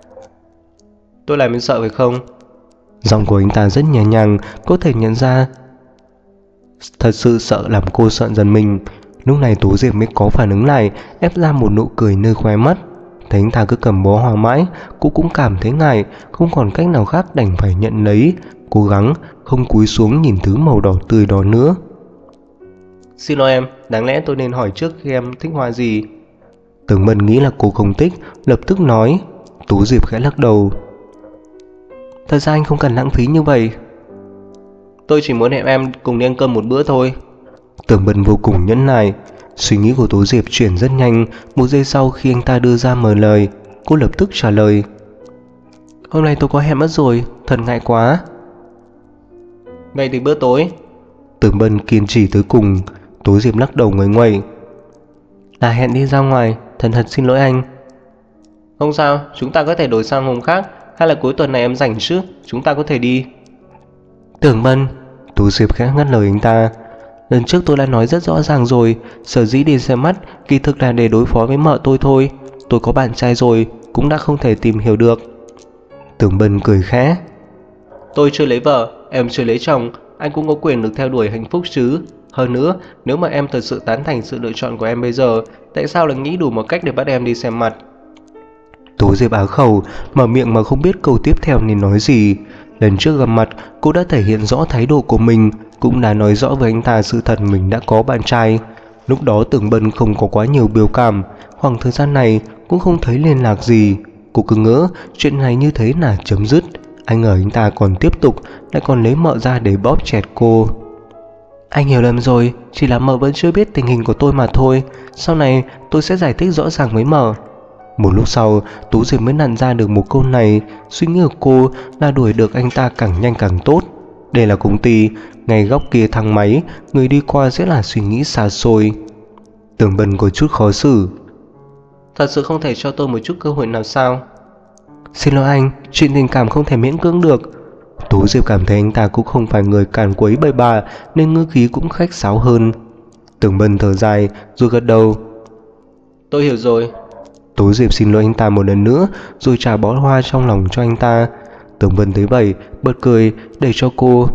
Tôi làm em sợ phải không? Giọng của anh ta rất nhẹ nhàng, có thể nhận ra thật sự sợ làm cô sợ dần mình. Lúc này Tú Diệp mới có phản ứng lại, ép ra một nụ cười nơi khóe mắt. Thấy anh ta cứ cầm bó hoa mãi, cô cũng cảm thấy ngại, không còn cách nào khác đành phải nhận lấy, cố gắng không cúi xuống nhìn thứ màu đỏ tươi đó nữa. Xin lỗi em, đáng lẽ tôi nên hỏi trước khi em thích hoa gì. Tưởng Bân nghĩ là cô không thích, lập tức nói. Tú Diệp khẽ lắc đầu. Thật ra anh không cần lãng phí như vậy. Tôi chỉ muốn hẹn em cùng đi ăn cơm một bữa thôi. Tưởng Bân vô cùng nhẫn nại. Suy nghĩ của Tú Diệp chuyển rất nhanh. Một giây sau khi anh ta đưa ra mở lời, cô lập tức trả lời. Hôm nay tôi có hẹn mất rồi, thật ngại quá. Vậy thì bữa tối? Tưởng Bân kiên trì tới cùng. Tố Diệp lắc đầu nguầy nguậy. Là hẹn đi ra ngoài, thật xin lỗi anh. Không sao, chúng ta có thể đổi sang hôm khác. Hay là cuối tuần này em rảnh chứ, chúng ta có thể đi. Tưởng Bân, Tố Diệp khẽ ngắt lời anh ta. Lần trước tôi đã nói rất rõ ràng rồi, sở dĩ đi xem mắt kỳ thực là để đối phó với mợ tôi thôi. Tôi có bạn trai rồi, cũng đã không thể tìm hiểu được. Tưởng Bân cười khẽ. Tôi chưa lấy vợ, em chưa lấy chồng, anh cũng có quyền được theo đuổi hạnh phúc chứ. Hơn nữa, nếu mà em thật sự tán thành sự lựa chọn của em bây giờ, tại sao lại nghĩ đủ một cách để bắt em đi xem mặt? Tố Diệp á khẩu, mở miệng mà không biết câu tiếp theo nên nói gì. Lần trước gặp mặt, cô đã thể hiện rõ thái độ của mình, cũng đã nói rõ với anh ta sự thật mình đã có bạn trai. Lúc đó Tưởng Bân không có quá nhiều biểu cảm, khoảng thời gian này cũng không thấy liên lạc gì. Cô cứ ngỡ chuyện này như thế là chấm dứt. Anh ngờ anh ta còn tiếp tục, lại còn lấy mợ ra để bóp chẹt cô. Anh hiểu lầm rồi, chỉ là mợ vẫn chưa biết tình hình của tôi mà thôi. Sau này tôi sẽ giải thích rõ ràng với mợ. Một lúc sau, Tú Diệp mới nặn ra được một câu này. Suy nghĩ của cô là đuổi được anh ta càng nhanh càng tốt. Đây là công ty, ngay góc kia thang máy, người đi qua sẽ là suy nghĩ xa xôi. Tưởng Bân có chút khó xử. Thật sự không thể cho tôi một chút cơ hội nào sao? Xin lỗi anh, chuyện tình cảm không thể miễn cưỡng được. Tú Diệp cảm thấy anh ta cũng không phải người càn quấy bậy bạ, nên ngữ khí cũng khách sáo hơn. Tưởng Bân thở dài rồi gật đầu. Tôi hiểu rồi. Tú Diệp xin lỗi anh ta một lần nữa, rồi trả bó hoa trong lòng cho anh ta. Tưởng Bân thấy vậy, bật cười, đẩy cho cô.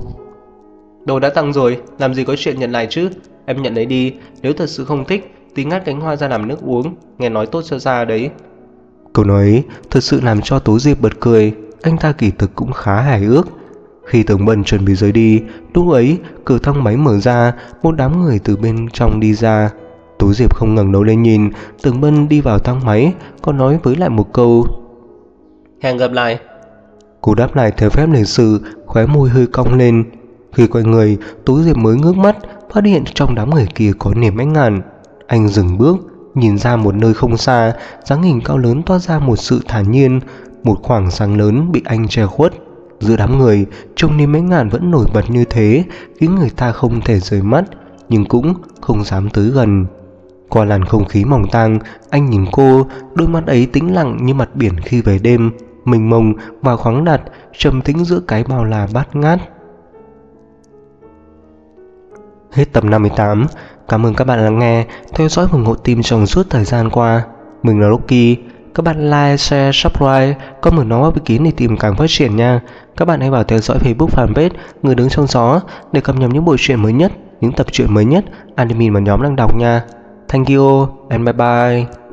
Đồ đã tăng rồi, làm gì có chuyện nhận lại chứ. Em nhận lấy đi, nếu thật sự không thích thì ngắt cánh hoa ra làm nước uống, nghe nói tốt cho da đấy. Câu nói ấy thật sự làm cho Tú Diệp bật cười. Anh ta kỳ thực cũng khá hài ước. Khi Tưởng Bân chuẩn bị rời đi, lúc ấy cửa thang máy mở ra, một đám người từ bên trong đi ra. Tú Diệp không ngẩng đầu lên nhìn. Tưởng Bân đi vào thang máy, còn nói với lại một câu hẹn gặp lại. Cô đáp lại theo phép lịch sự, khóe môi hơi cong lên. Khi quay người, Tú Diệp mới ngước mắt, phát hiện trong đám người kia có Niềm Anh Ngàn. Anh dừng bước, nhìn ra một nơi không xa, dáng hình cao lớn toát ra một sự thản nhiên. Một khoảng sáng lớn bị anh che khuất. Giữa đám người, trông Niềm Anh Ngàn vẫn nổi bật như thế, khiến người ta không thể rời mắt, nhưng cũng không dám tới gần. Qua làn không khí mỏng tang, anh nhìn cô, đôi mắt ấy tĩnh lặng như mặt biển khi về đêm, mênh mông và khoáng đạt, trầm tĩnh giữa cái bao la bát ngát. Hết tập 58. Cảm ơn các bạn lắng nghe, theo dõi và ủng hộ team trong suốt thời gian qua. Mình là Rocky. Các bạn like, share, subscribe, comment nó với kiến để tìm càng phát triển nha. Các bạn hãy vào theo dõi Facebook fanpage Người Đứng Trong Gió để cập nhật những bộ truyện mới nhất, những tập truyện mới nhất admin và nhóm đang đọc nha. Thank you and bye bye.